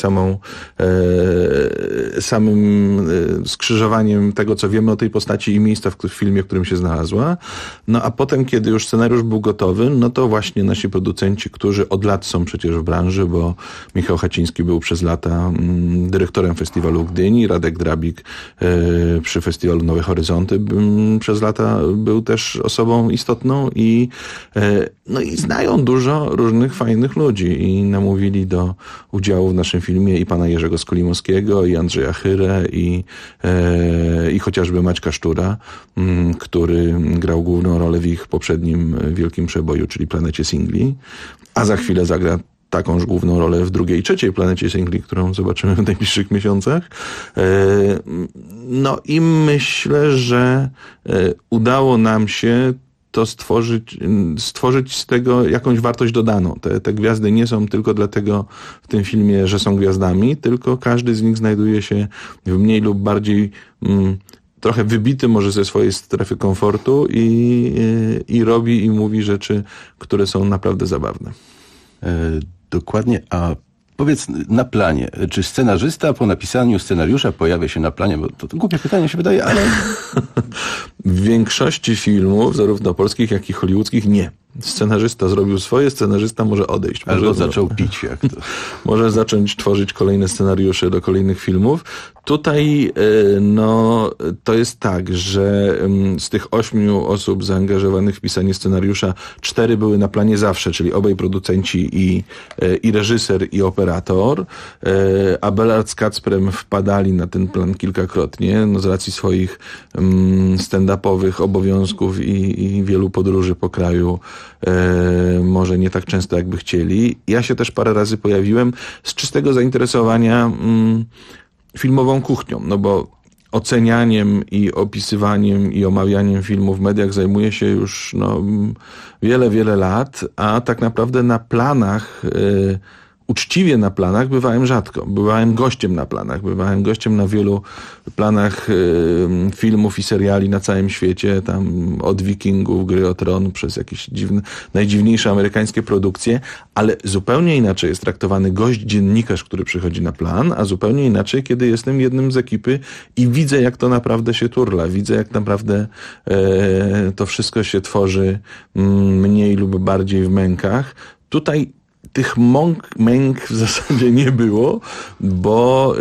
samym skrzyżowaniem tego, co wiemy o tej postaci i miejsca w filmie, w którym się znalazła. No a potem, kiedy już scenariusz był gotowy, no to właśnie nasi producenci, którzy od lat są przecież w branży, bo Michał Haciński był przez lata dyrektorem festiwalu w Gdyni, Radek Drabik przy festiwalu Nowe Horyzonty przez lata był też osobą istotną i znają dużo różnych fajnych ludzi i namówili do udziału w naszym filmie i pana Jerzego Skolimowskiego, i Andrzeja Chyrę, i chociażby Maćka Sztura, który grał główną rolę w ich poprzednim wielkim przeboju, czyli Planecie Singli, a za chwilę zagra takąż główną rolę w 2. i 3. Planecie Singli, którą zobaczymy w najbliższych miesiącach. No i myślę, że udało nam się to stworzyć z tego jakąś wartość dodaną. Te gwiazdy nie są tylko dlatego w tym filmie, że są gwiazdami, tylko każdy z nich znajduje się w mniej lub bardziej trochę wybity może ze swojej strefy komfortu i robi i mówi rzeczy, które są naprawdę zabawne. Dokładnie, a powiedz na planie, czy scenarzysta po napisaniu scenariusza pojawia się na planie? Bo to głupie pytanie się wydaje, ale... W większości filmów, zarówno polskich, jak i hollywoodzkich, nie. Scenarzysta zrobił swoje, scenarzysta może odejść. Albo zaczął pić, jak to. Może zacząć tworzyć kolejne scenariusze do kolejnych filmów. Tutaj to jest tak, że z tych 8 osób zaangażowanych w pisanie scenariusza 4 były na planie zawsze, czyli obaj producenci i reżyser, i operator. Abelard z Kacprem wpadali na ten plan kilkakrotnie, z racji swoich stand-upowych obowiązków i wielu podróży po kraju. Może nie tak często, jakby chcieli. Ja się też parę razy pojawiłem z czystego zainteresowania filmową kuchnią, no bo ocenianiem i opisywaniem i omawianiem filmów w mediach zajmuję się już wiele, wiele lat, a tak naprawdę na planach uczciwie na planach bywałem rzadko. Bywałem gościem na planach. Bywałem gościem na wielu planach filmów i seriali na całym świecie. Tam od Wikingów, Gry o Tron, przez jakieś najdziwniejsze amerykańskie produkcje. Ale zupełnie inaczej jest traktowany gość dziennikarz, który przychodzi na plan, a zupełnie inaczej, kiedy jestem jednym z ekipy i widzę, jak to naprawdę się turla. Widzę, jak naprawdę to wszystko się tworzy mniej lub bardziej w mękach. Tutaj tych męk w zasadzie nie było, bo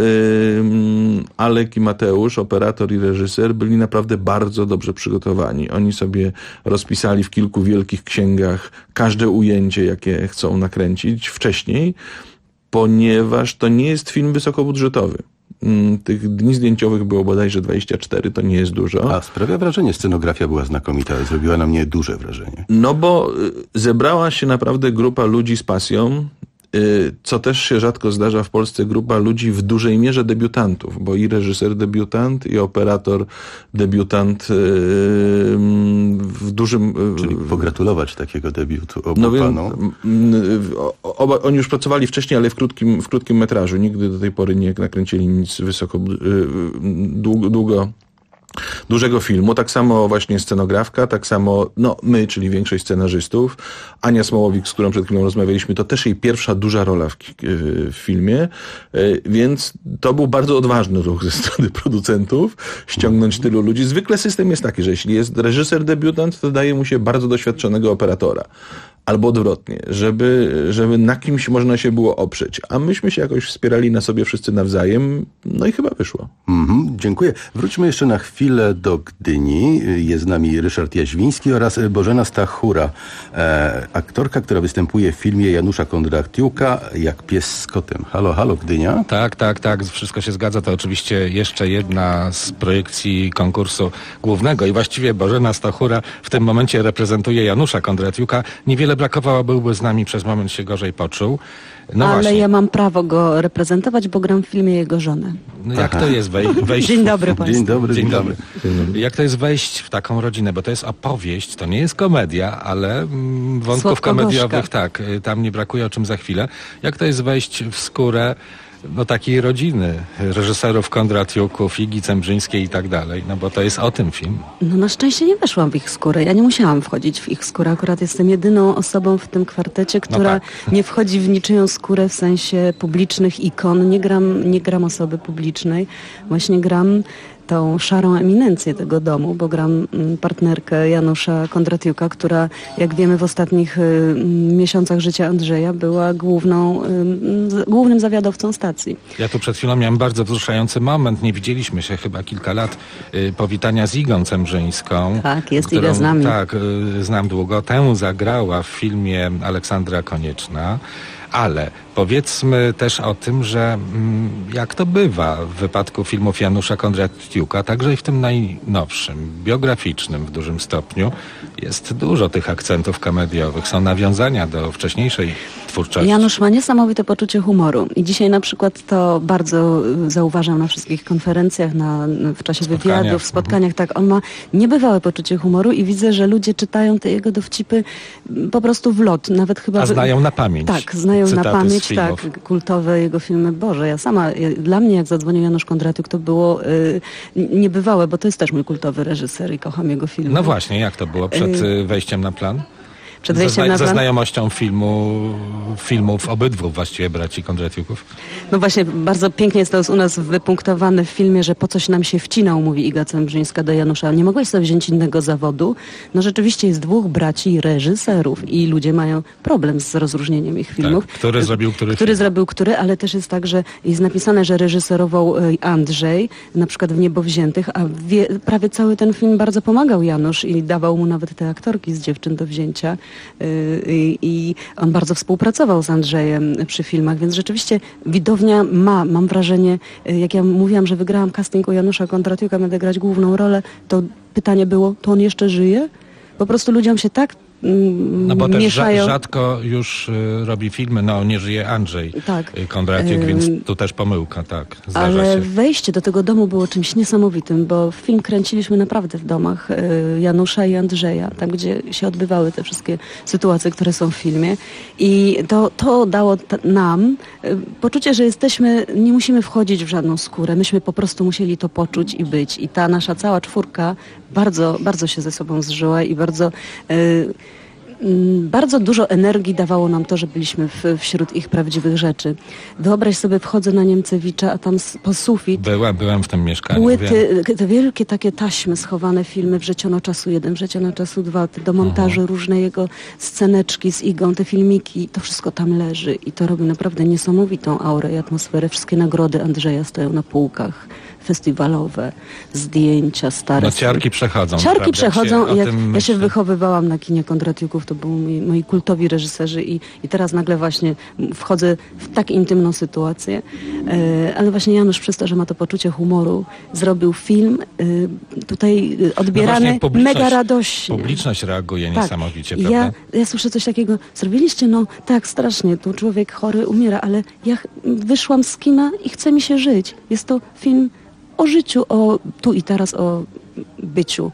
Alek i Mateusz, operator i reżyser, byli naprawdę bardzo dobrze przygotowani. Oni sobie rozpisali w kilku wielkich księgach każde ujęcie, jakie chcą nakręcić wcześniej, ponieważ to nie jest film wysokobudżetowy. Tych dni zdjęciowych było bodajże 24, to nie jest dużo. A sprawia wrażenie, scenografia była znakomita, zrobiła na mnie duże wrażenie. No bo zebrała się naprawdę grupa ludzi z pasją, co też się rzadko zdarza w Polsce, grupa ludzi w dużej mierze debiutantów, bo i reżyser debiutant, i operator debiutant w dużym... Czyli pogratulować takiego debiutu obu panom. Oni już pracowali wcześniej, ale w krótkim metrażu. Nigdy do tej pory nie nakręcili nic dużego filmu. Tak samo właśnie scenografka, tak samo my, czyli większość scenarzystów. Ania Smołowik, z którą przed chwilą rozmawialiśmy, to też jej pierwsza duża rola w filmie, więc to był bardzo odważny ruch ze strony producentów, ściągnąć tylu ludzi. Zwykle system jest taki, że jeśli jest reżyser debiutant, to daje mu się bardzo doświadczonego operatora. Albo odwrotnie, żeby na kimś można się było oprzeć. A myśmy się jakoś wspierali na sobie wszyscy nawzajem, no i chyba wyszło. Dziękuję. Wróćmy jeszcze na chwilę do Gdyni. Jest z nami Ryszard Jaźwiński oraz Bożena Stachura, aktorka, która występuje w filmie Janusza Kondratiuka Jak pies z kotem. Halo, halo, Gdynia? Tak. Wszystko się zgadza. To oczywiście jeszcze jedna z projekcji konkursu głównego i właściwie Bożena Stachura w tym momencie reprezentuje Janusza Kondratiuka. Niewiele brakowało, byłby z nami, przez moment się gorzej poczuł. No ale właśnie. ja mam prawo go reprezentować, bo gram w filmie jego żonę. No jak to jest wejść... Dzień dobry państwu. Dzień dobry. Jak to jest wejść w taką rodzinę? Bo to jest opowieść, to nie jest komedia, ale wątków komediowych, tak, tam nie brakuje, o czym za chwilę. Jak to jest wejść w skórę takiej rodziny reżyserów Kondratiuków, Igi Cembrzyńskiej i tak dalej, no bo to jest o tym film. No na szczęście nie weszłam w ich skórę. Ja nie musiałam wchodzić w ich skórę. Akurat jestem jedyną osobą w tym kwartecie, która nie wchodzi w niczyją skórę w sensie publicznych ikon. Nie gram osoby publicznej. Właśnie gram tą szarą eminencję tego domu, bo gram partnerkę Janusza Kondratiuka, która, jak wiemy, w ostatnich miesiącach życia Andrzeja była głównym zawiadowcą stacji. Ja tu przed chwilą miałem bardzo wzruszający moment. Nie widzieliśmy się chyba kilka lat. Powitania z Igą Cembrzyńską. Tak, jest którą, Iga z nami. Tak, znam długo. Tę zagrała w filmie Aleksandra Konieczna. Ale powiedzmy też o tym, że jak to bywa w wypadku filmów Janusza Kondratiuka, także i w tym najnowszym, biograficznym w dużym stopniu, jest dużo tych akcentów komediowych. Są nawiązania do wcześniejszej twórczości. Janusz ma niesamowite poczucie humoru i dzisiaj na przykład to bardzo zauważam na wszystkich konferencjach, w czasie wywiadów, spotkaniach. Tak, on ma niebywałe poczucie humoru i widzę, że ludzie czytają te jego dowcipy po prostu w lot. Nawet chyba... A znają na pamięć. Tak, znają na pamięć, tak, kultowe jego filmy. Boże, dla mnie jak zadzwonił Janusz Kondratiuk, to było niebywałe, bo to jest też mój kultowy reżyser i kocham jego filmy. No właśnie, jak to było przed wejściem na plan? Przed wejściem na plan? Ze znajomością filmów obydwu właściwie braci Kondratiuków. No właśnie, bardzo pięknie jest to u nas wypunktowane w filmie, że po coś nam się wcinał, mówi Iga Cembrzyńska do Janusza. Nie mogłeś sobie wziąć innego zawodu? No rzeczywiście jest dwóch braci reżyserów i ludzie mają problem z rozróżnieniem ich filmów. Tak, który zrobił który, ale też jest tak, że jest napisane, że reżyserował Andrzej, na przykład w Niebowziętych, a prawie cały ten film bardzo pomagał Janusz i dawał mu nawet te aktorki z Dziewczyn do wzięcia. I on bardzo współpracował z Andrzejem przy filmach, więc rzeczywiście widownia mam wrażenie, jak ja mówiłam, że wygrałam casting u Janusza Kondratiuka, będę grać główną rolę, to pytanie było, to on jeszcze żyje? Po prostu ludziom się tak no bo też mieszają. Rzadko już robi filmy, nie żyje Andrzej Kondratiuk, więc tu też pomyłka, tak, zdarza ale się. wejście do tego domu było czymś niesamowitym, bo film kręciliśmy naprawdę w domach Janusza i Andrzeja, tam gdzie się odbywały te wszystkie sytuacje, które są w filmie i to dało nam poczucie, że nie musimy wchodzić w żadną skórę, myśmy po prostu musieli to poczuć i być i ta nasza cała czwórka bardzo, bardzo się ze sobą zżyła i bardzo dużo energii dawało nam to, że byliśmy wśród ich prawdziwych rzeczy. Wyobraź sobie, wchodzę na Niemcewicza, a tam po sufit... Byłem w tym mieszkaniu. Płyty, te wielkie takie taśmy schowane, filmy Wrzeciono czasu 1, Wrzeciono czasu 2, do montażu różne jego sceneczki z Igą, te filmiki, to wszystko tam leży i to robi naprawdę niesamowitą aurę i atmosferę. Wszystkie nagrody Andrzeja stoją na półkach. Festiwalowe, zdjęcia stare. No ciarki przechodzą. Ciarki przechodzą. Ja się wychowywałam na kinie Kondratiuków, to byli moi kultowi reżyserzy i teraz nagle właśnie wchodzę w tak intymną sytuację. Ale właśnie Janusz przez to, że ma to poczucie humoru, zrobił film tutaj odbierany mega radośnie. Publiczność reaguje niesamowicie, I prawda? ja słyszę coś takiego, zrobiliście, tak strasznie, tu człowiek chory umiera, ale ja wyszłam z kina i chce mi się żyć. Jest to film o życiu, o tu i teraz, o byciu.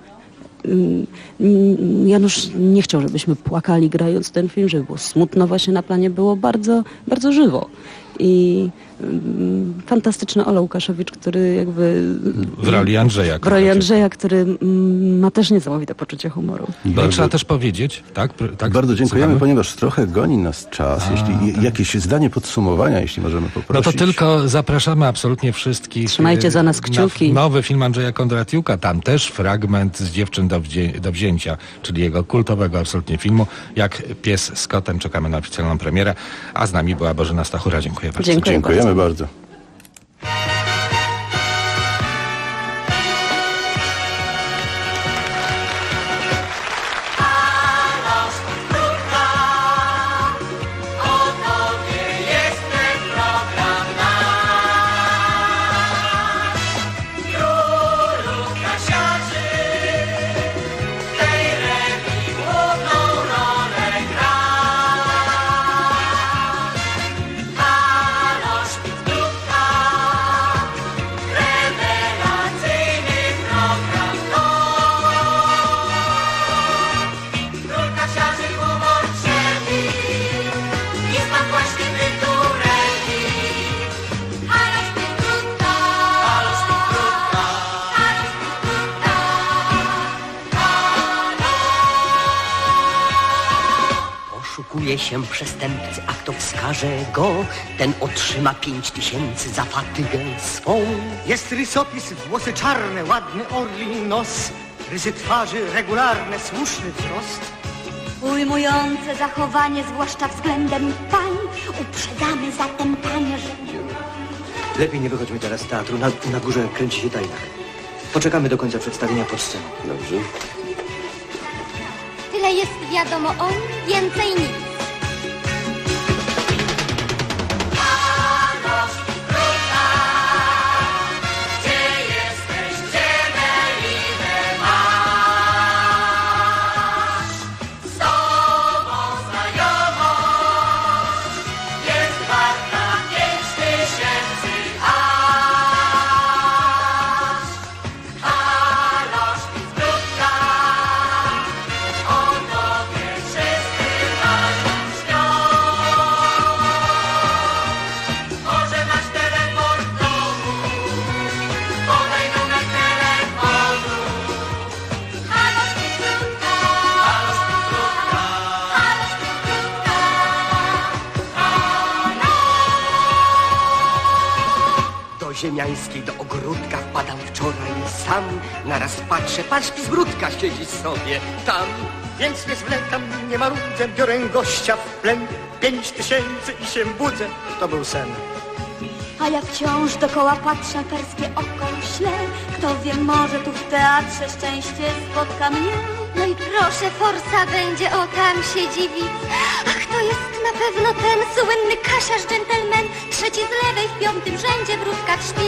Janusz nie chciał, żebyśmy płakali grając ten film, żeby było smutno właśnie na planie, było bardzo, bardzo żywo. I fantastyczny Ola Łukaszewicz, który jakby... W roli Andrzeja. Który ma też niesamowite poczucie humoru. No, trzeba też powiedzieć, tak? Bardzo dziękujemy, ponieważ trochę goni nas czas. Jakieś zdanie podsumowania, jeśli możemy poprosić. No to tylko zapraszamy absolutnie wszystkich. Trzymajcie za nas kciuki. Nowy film Andrzeja Kondratiuka, tam też fragment z Dziewczyn do wzięcia, czyli jego kultowego absolutnie filmu. Jak pies z kotem, czekamy na oficjalną premierę. A z nami była Bożena Stachura. Dziękuję bardzo. Dziękujemy bardzo. Ukuje się przestępcy, a kto wskaże go, ten otrzyma 5000 za fatygę swą. Jest rysopis, włosy czarne, ładny orli nos, rysy twarzy regularne, słuszny wzrost. Ujmujące zachowanie, zwłaszcza względem pań. Uprzedzamy zatem, panie, że... Lepiej nie wychodźmy teraz z teatru, na górze kręci się tajnak. Poczekamy do końca przedstawienia pod sceną. Dobrze. Tyle jest wiadomo o nim, więcej nic. Ziemiańskiej do ogródka wpadam wczoraj sam. Naraz patrzę, pan Szpicbródka siedzi sobie tam. Więc nie zwlekam, nie marudzę, biorę gościa w plen. 5000 i się budzę, to był sen. A ja wciąż dokoła patrzę, perskie oko ślę. Kto wie, może tu w teatrze szczęście spotka mnie. No i proszę, forsa będzie, o tam siedzi widz. Ach, to jest na pewno ten słynny kasiarz dżentelmen. Trzeci z lewej, w 5. rzędzie, wrótka w szpic.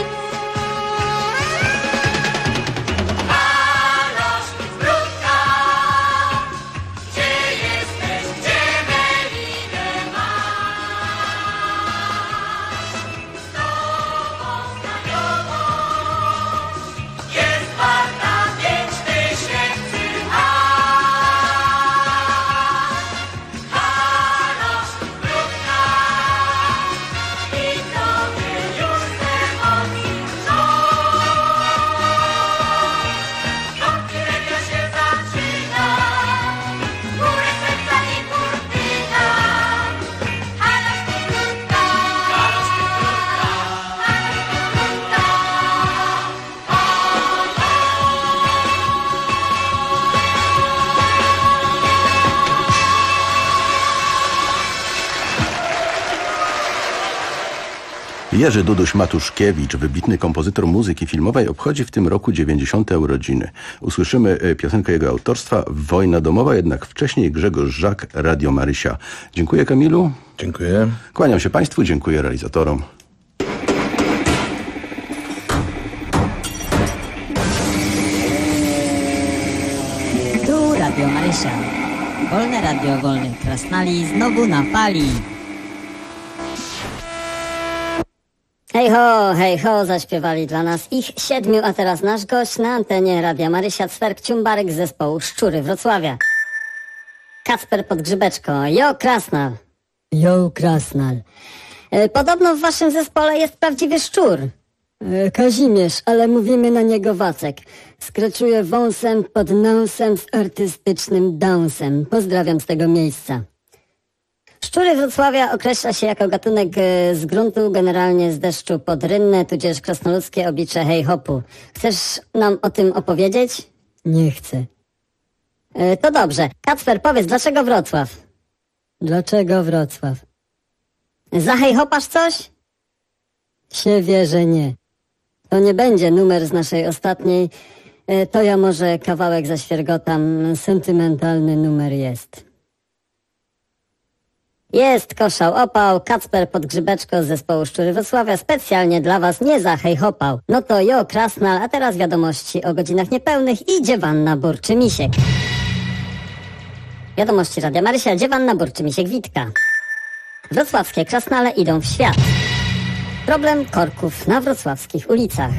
Jerzy Duduś-Matuszkiewicz, wybitny kompozytor muzyki filmowej, obchodzi w tym roku 90. urodziny. Usłyszymy piosenkę jego autorstwa Wojna domowa, jednak wcześniej Grzegorz Żak, Radio Marysia. Dziękuję, Kamilu. Dziękuję. Kłaniam się Państwu, dziękuję realizatorom. Tu Radio Marysia. Wolne radio wolnych krasnali znowu na fali. Hej ho, zaśpiewali dla nas ich 7, a teraz nasz gość na antenie Radia Marysia, Cwerk Ciumbarek z zespołu Szczury Wrocławia. Kacper Podgrzybeczko, jo Krasnal. Jo Krasnal. Podobno w waszym zespole jest prawdziwy szczur. Kazimierz, ale mówimy na niego Wacek. Skraczuje wąsem pod nosem z artystycznym dąsem. Pozdrawiam z tego miejsca. Szczury Wrocławia określa się jako gatunek z gruntu, generalnie z deszczu pod rynnę, tudzież krasnoludzkie oblicze hej-hopu. Chcesz nam o tym opowiedzieć? Nie chcę. To dobrze. Kacper, powiedz, dlaczego Wrocław? Dlaczego Wrocław? Zahejhopasz coś? Się wie, że nie. To nie będzie numer z naszej ostatniej. To ja może kawałek zaświergotam. Sentymentalny numer jest. Jest koszał opał, Kacper Podgrzybeczko z zespołu Szczury Wrocławia specjalnie dla was nie zahejhopał. No to jo Krasnal, a teraz wiadomości o godzinach niepełnych i dziewanna Burczy-Misiek. Wiadomości Radia Marysia, dziewanna Burczy-Misiek Witka. Wrocławskie krasnale idą w świat. Problem korków na wrocławskich ulicach.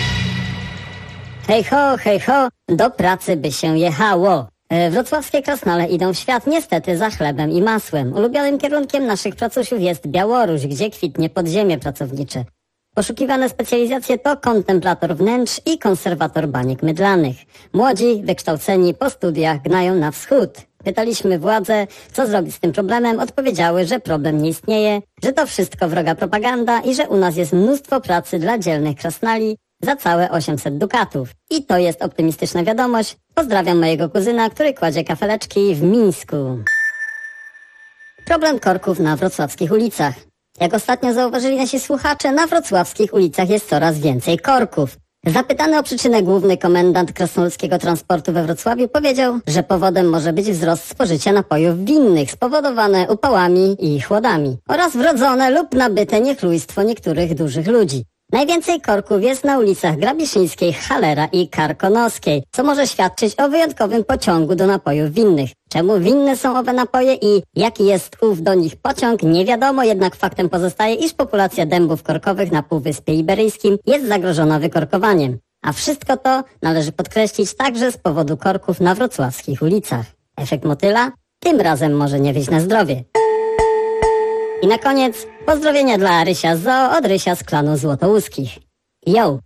Hej ho, do pracy by się jechało. Wrocławskie krasnale idą w świat niestety za chlebem i masłem. Ulubionym kierunkiem naszych pracusiów jest Białoruś, gdzie kwitnie podziemie pracownicze. Poszukiwane specjalizacje to kontemplator wnętrz i konserwator baniek mydlanych. Młodzi, wykształceni po studiach gnają na wschód. Pytaliśmy władze, co zrobić z tym problemem. Odpowiedziały, że problem nie istnieje, że to wszystko wroga propaganda i że u nas jest mnóstwo pracy dla dzielnych krasnali za całe 800 dukatów. I to jest optymistyczna wiadomość. Pozdrawiam mojego kuzyna, który kładzie kafeleczki w Mińsku. Problem korków na wrocławskich ulicach. Jak ostatnio zauważyli nasi słuchacze, na wrocławskich ulicach jest coraz więcej korków. Zapytany o przyczynę główny komendant krasnoludzkiego transportu we Wrocławiu powiedział, że powodem może być wzrost spożycia napojów winnych spowodowane upałami i chłodami oraz wrodzone lub nabyte niechlujstwo niektórych dużych ludzi. Najwięcej korków jest na ulicach Grabiszyńskiej, Halera i Karkonoskiej, co może świadczyć o wyjątkowym pociągu do napojów winnych. Czemu winne są owe napoje i jaki jest ów do nich pociąg, nie wiadomo, jednak faktem pozostaje, iż populacja dębów korkowych na Półwyspie Iberyjskim jest zagrożona wykorkowaniem. A wszystko to należy podkreślić także z powodu korków na wrocławskich ulicach. Efekt motyla? Tym razem może nie wyjść na zdrowie. I na koniec pozdrowienia dla Rysia z Zoo od Rysia z klanu Złotouskich. Yo!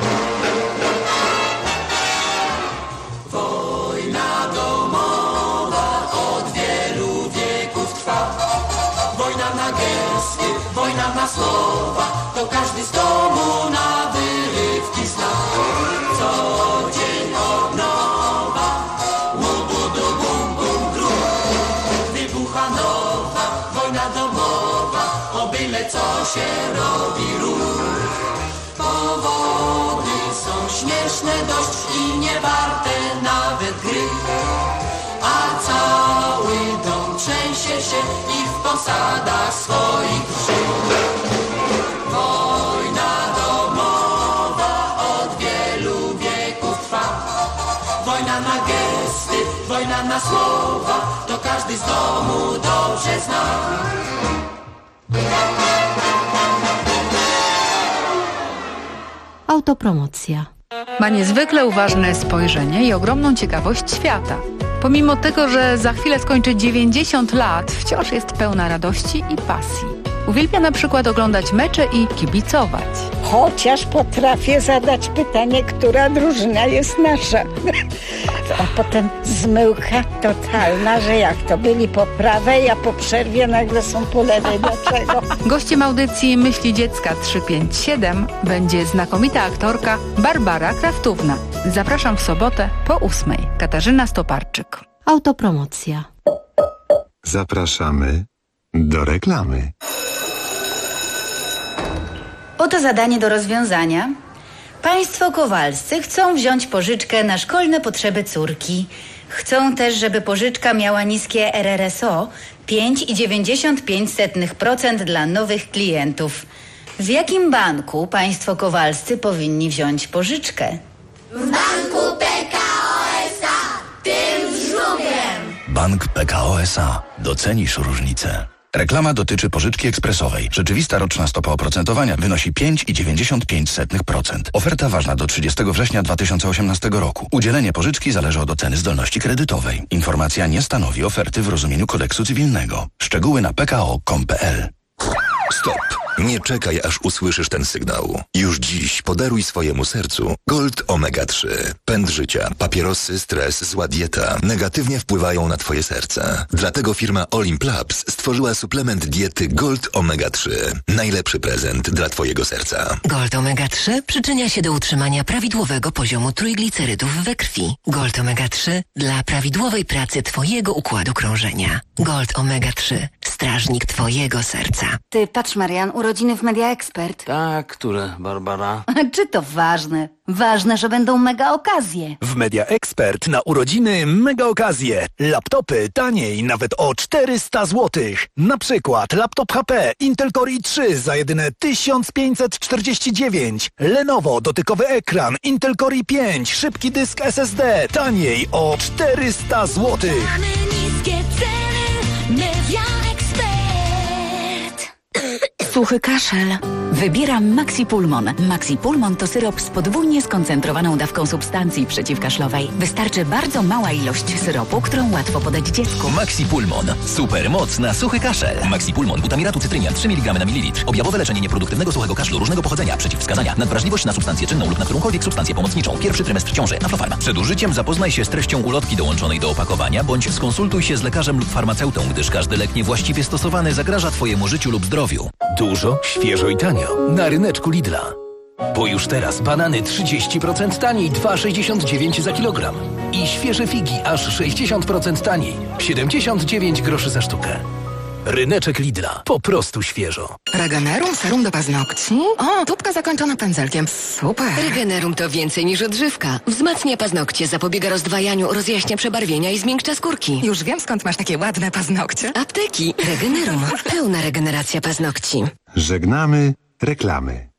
Wojna domowa od wielu wieków trwa. Wojna na gesty, wojna na słowa, to każdy z domu na wyrywki zna. Co dzień od nowa, łubudu bum bum grum. Wybucha nowa wojna domowa, o byle co się robi ruch. Powody są śmieszne dość i nie warte nawet gry. A cały dom trzęsie się i w posadach swoich drży. Wojna domowa od wielu wieków trwa. Wojna na gesty, wojna na słowa, to każdy z domu dobrze zna. Autopromocja. Ma niezwykle uważne spojrzenie i ogromną ciekawość świata. Pomimo tego, że za chwilę skończy 90 lat, wciąż jest pełna radości i pasji. Uwielbia na przykład oglądać mecze i kibicować. Chociaż potrafię zadać pytanie, która drużyna jest nasza. A potem zmyłka totalna, że jak to byli po prawej, a po przerwie nagle są po lewej. Dlaczego? Gościem audycji Myśli Dziecka 357 będzie znakomita aktorka Barbara Kraftówna. Zapraszam w sobotę po 8:00. Katarzyna Stoparczyk. Autopromocja. Zapraszamy do reklamy. Oto zadanie do rozwiązania. Państwo Kowalscy chcą wziąć pożyczkę na szkolne potrzeby córki. Chcą też, żeby pożyczka miała niskie RRSO 5,95% dla nowych klientów. W jakim banku państwo Kowalscy powinni wziąć pożyczkę? W banku PKO SA, tym z żółwiem. Bank PKO SA. Docenisz różnicę. Reklama dotyczy pożyczki ekspresowej. Rzeczywista roczna stopa oprocentowania wynosi 5,95%. Oferta ważna do 30 września 2018 roku. Udzielenie pożyczki zależy od oceny zdolności kredytowej. Informacja nie stanowi oferty w rozumieniu kodeksu cywilnego. Szczegóły na pko.com.pl. Stop! Nie czekaj, aż usłyszysz ten sygnał. Już dziś podaruj swojemu sercu Gold Omega 3. Pęd życia, papierosy, stres, zła dieta negatywnie wpływają na twoje serce. Dlatego firma Olimp Labs stworzyła suplement diety Gold Omega 3. Najlepszy prezent dla twojego serca. Gold Omega 3 przyczynia się do utrzymania prawidłowego poziomu trójglicerydów we krwi. Gold Omega 3 dla prawidłowej pracy twojego układu krążenia. Gold Omega 3. Strażnik twojego serca. Ty, patrz Marian, urodziny w Media Expert. Tak, które, Barbara? Czy to ważne? Ważne, że będą mega okazje. W Media Expert na urodziny mega okazje. Laptopy taniej nawet o 400 zł. Na przykład laptop HP Intel Core i3 za jedyne 1549. Lenovo dotykowy ekran Intel Core i5, szybki dysk SSD taniej o 400 zł. Mamy niskie ceny, Media Expert. Suchy kaszel. Wybieram Maxi Pulmon. Maxi Pulmon to syrop z podwójnie skoncentrowaną dawką substancji przeciwkaszlowej. Wystarczy bardzo mała ilość syropu, którą łatwo podać dziecku. Maxi Pulmon. Super moc na suchy kaszel. Maxi Pulmon. Butamiratu cytrynian 3 mg na mililitr. Objawowe leczenie nieproduktywnego suchego kaszlu różnego pochodzenia. Przeciwwskazania. Nadwrażliwość na substancję czynną lub na którąkolwiek substancję pomocniczą. Pierwszy trymestr ciąży. Aflofarma. Przed użyciem zapoznaj się z treścią ulotki dołączonej do opakowania, bądź skonsultuj się z lekarzem lub farmaceutą, gdyż każdy lek niewłaściwie stosowany zagraża Twojemu życiu lub zdrowiu. Dużo, świeżo i tanio. Na ryneczku Lidla. Bo już teraz banany 30% taniej, 2,69 za kilogram. I świeże figi aż 60% taniej, 79 groszy za sztukę. Ryneczek Lidla. Po prostu świeżo. Regenerum serum do paznokci? O, tubka zakończona pędzelkiem. Super. Regenerum to więcej niż odżywka. Wzmacnia paznokcie, zapobiega rozdwajaniu, rozjaśnia przebarwienia i zmiękcza skórki. Już wiem, skąd masz takie ładne paznokcie. Apteki. Regenerum. Pełna regeneracja paznokci. Żegnamy reklamy.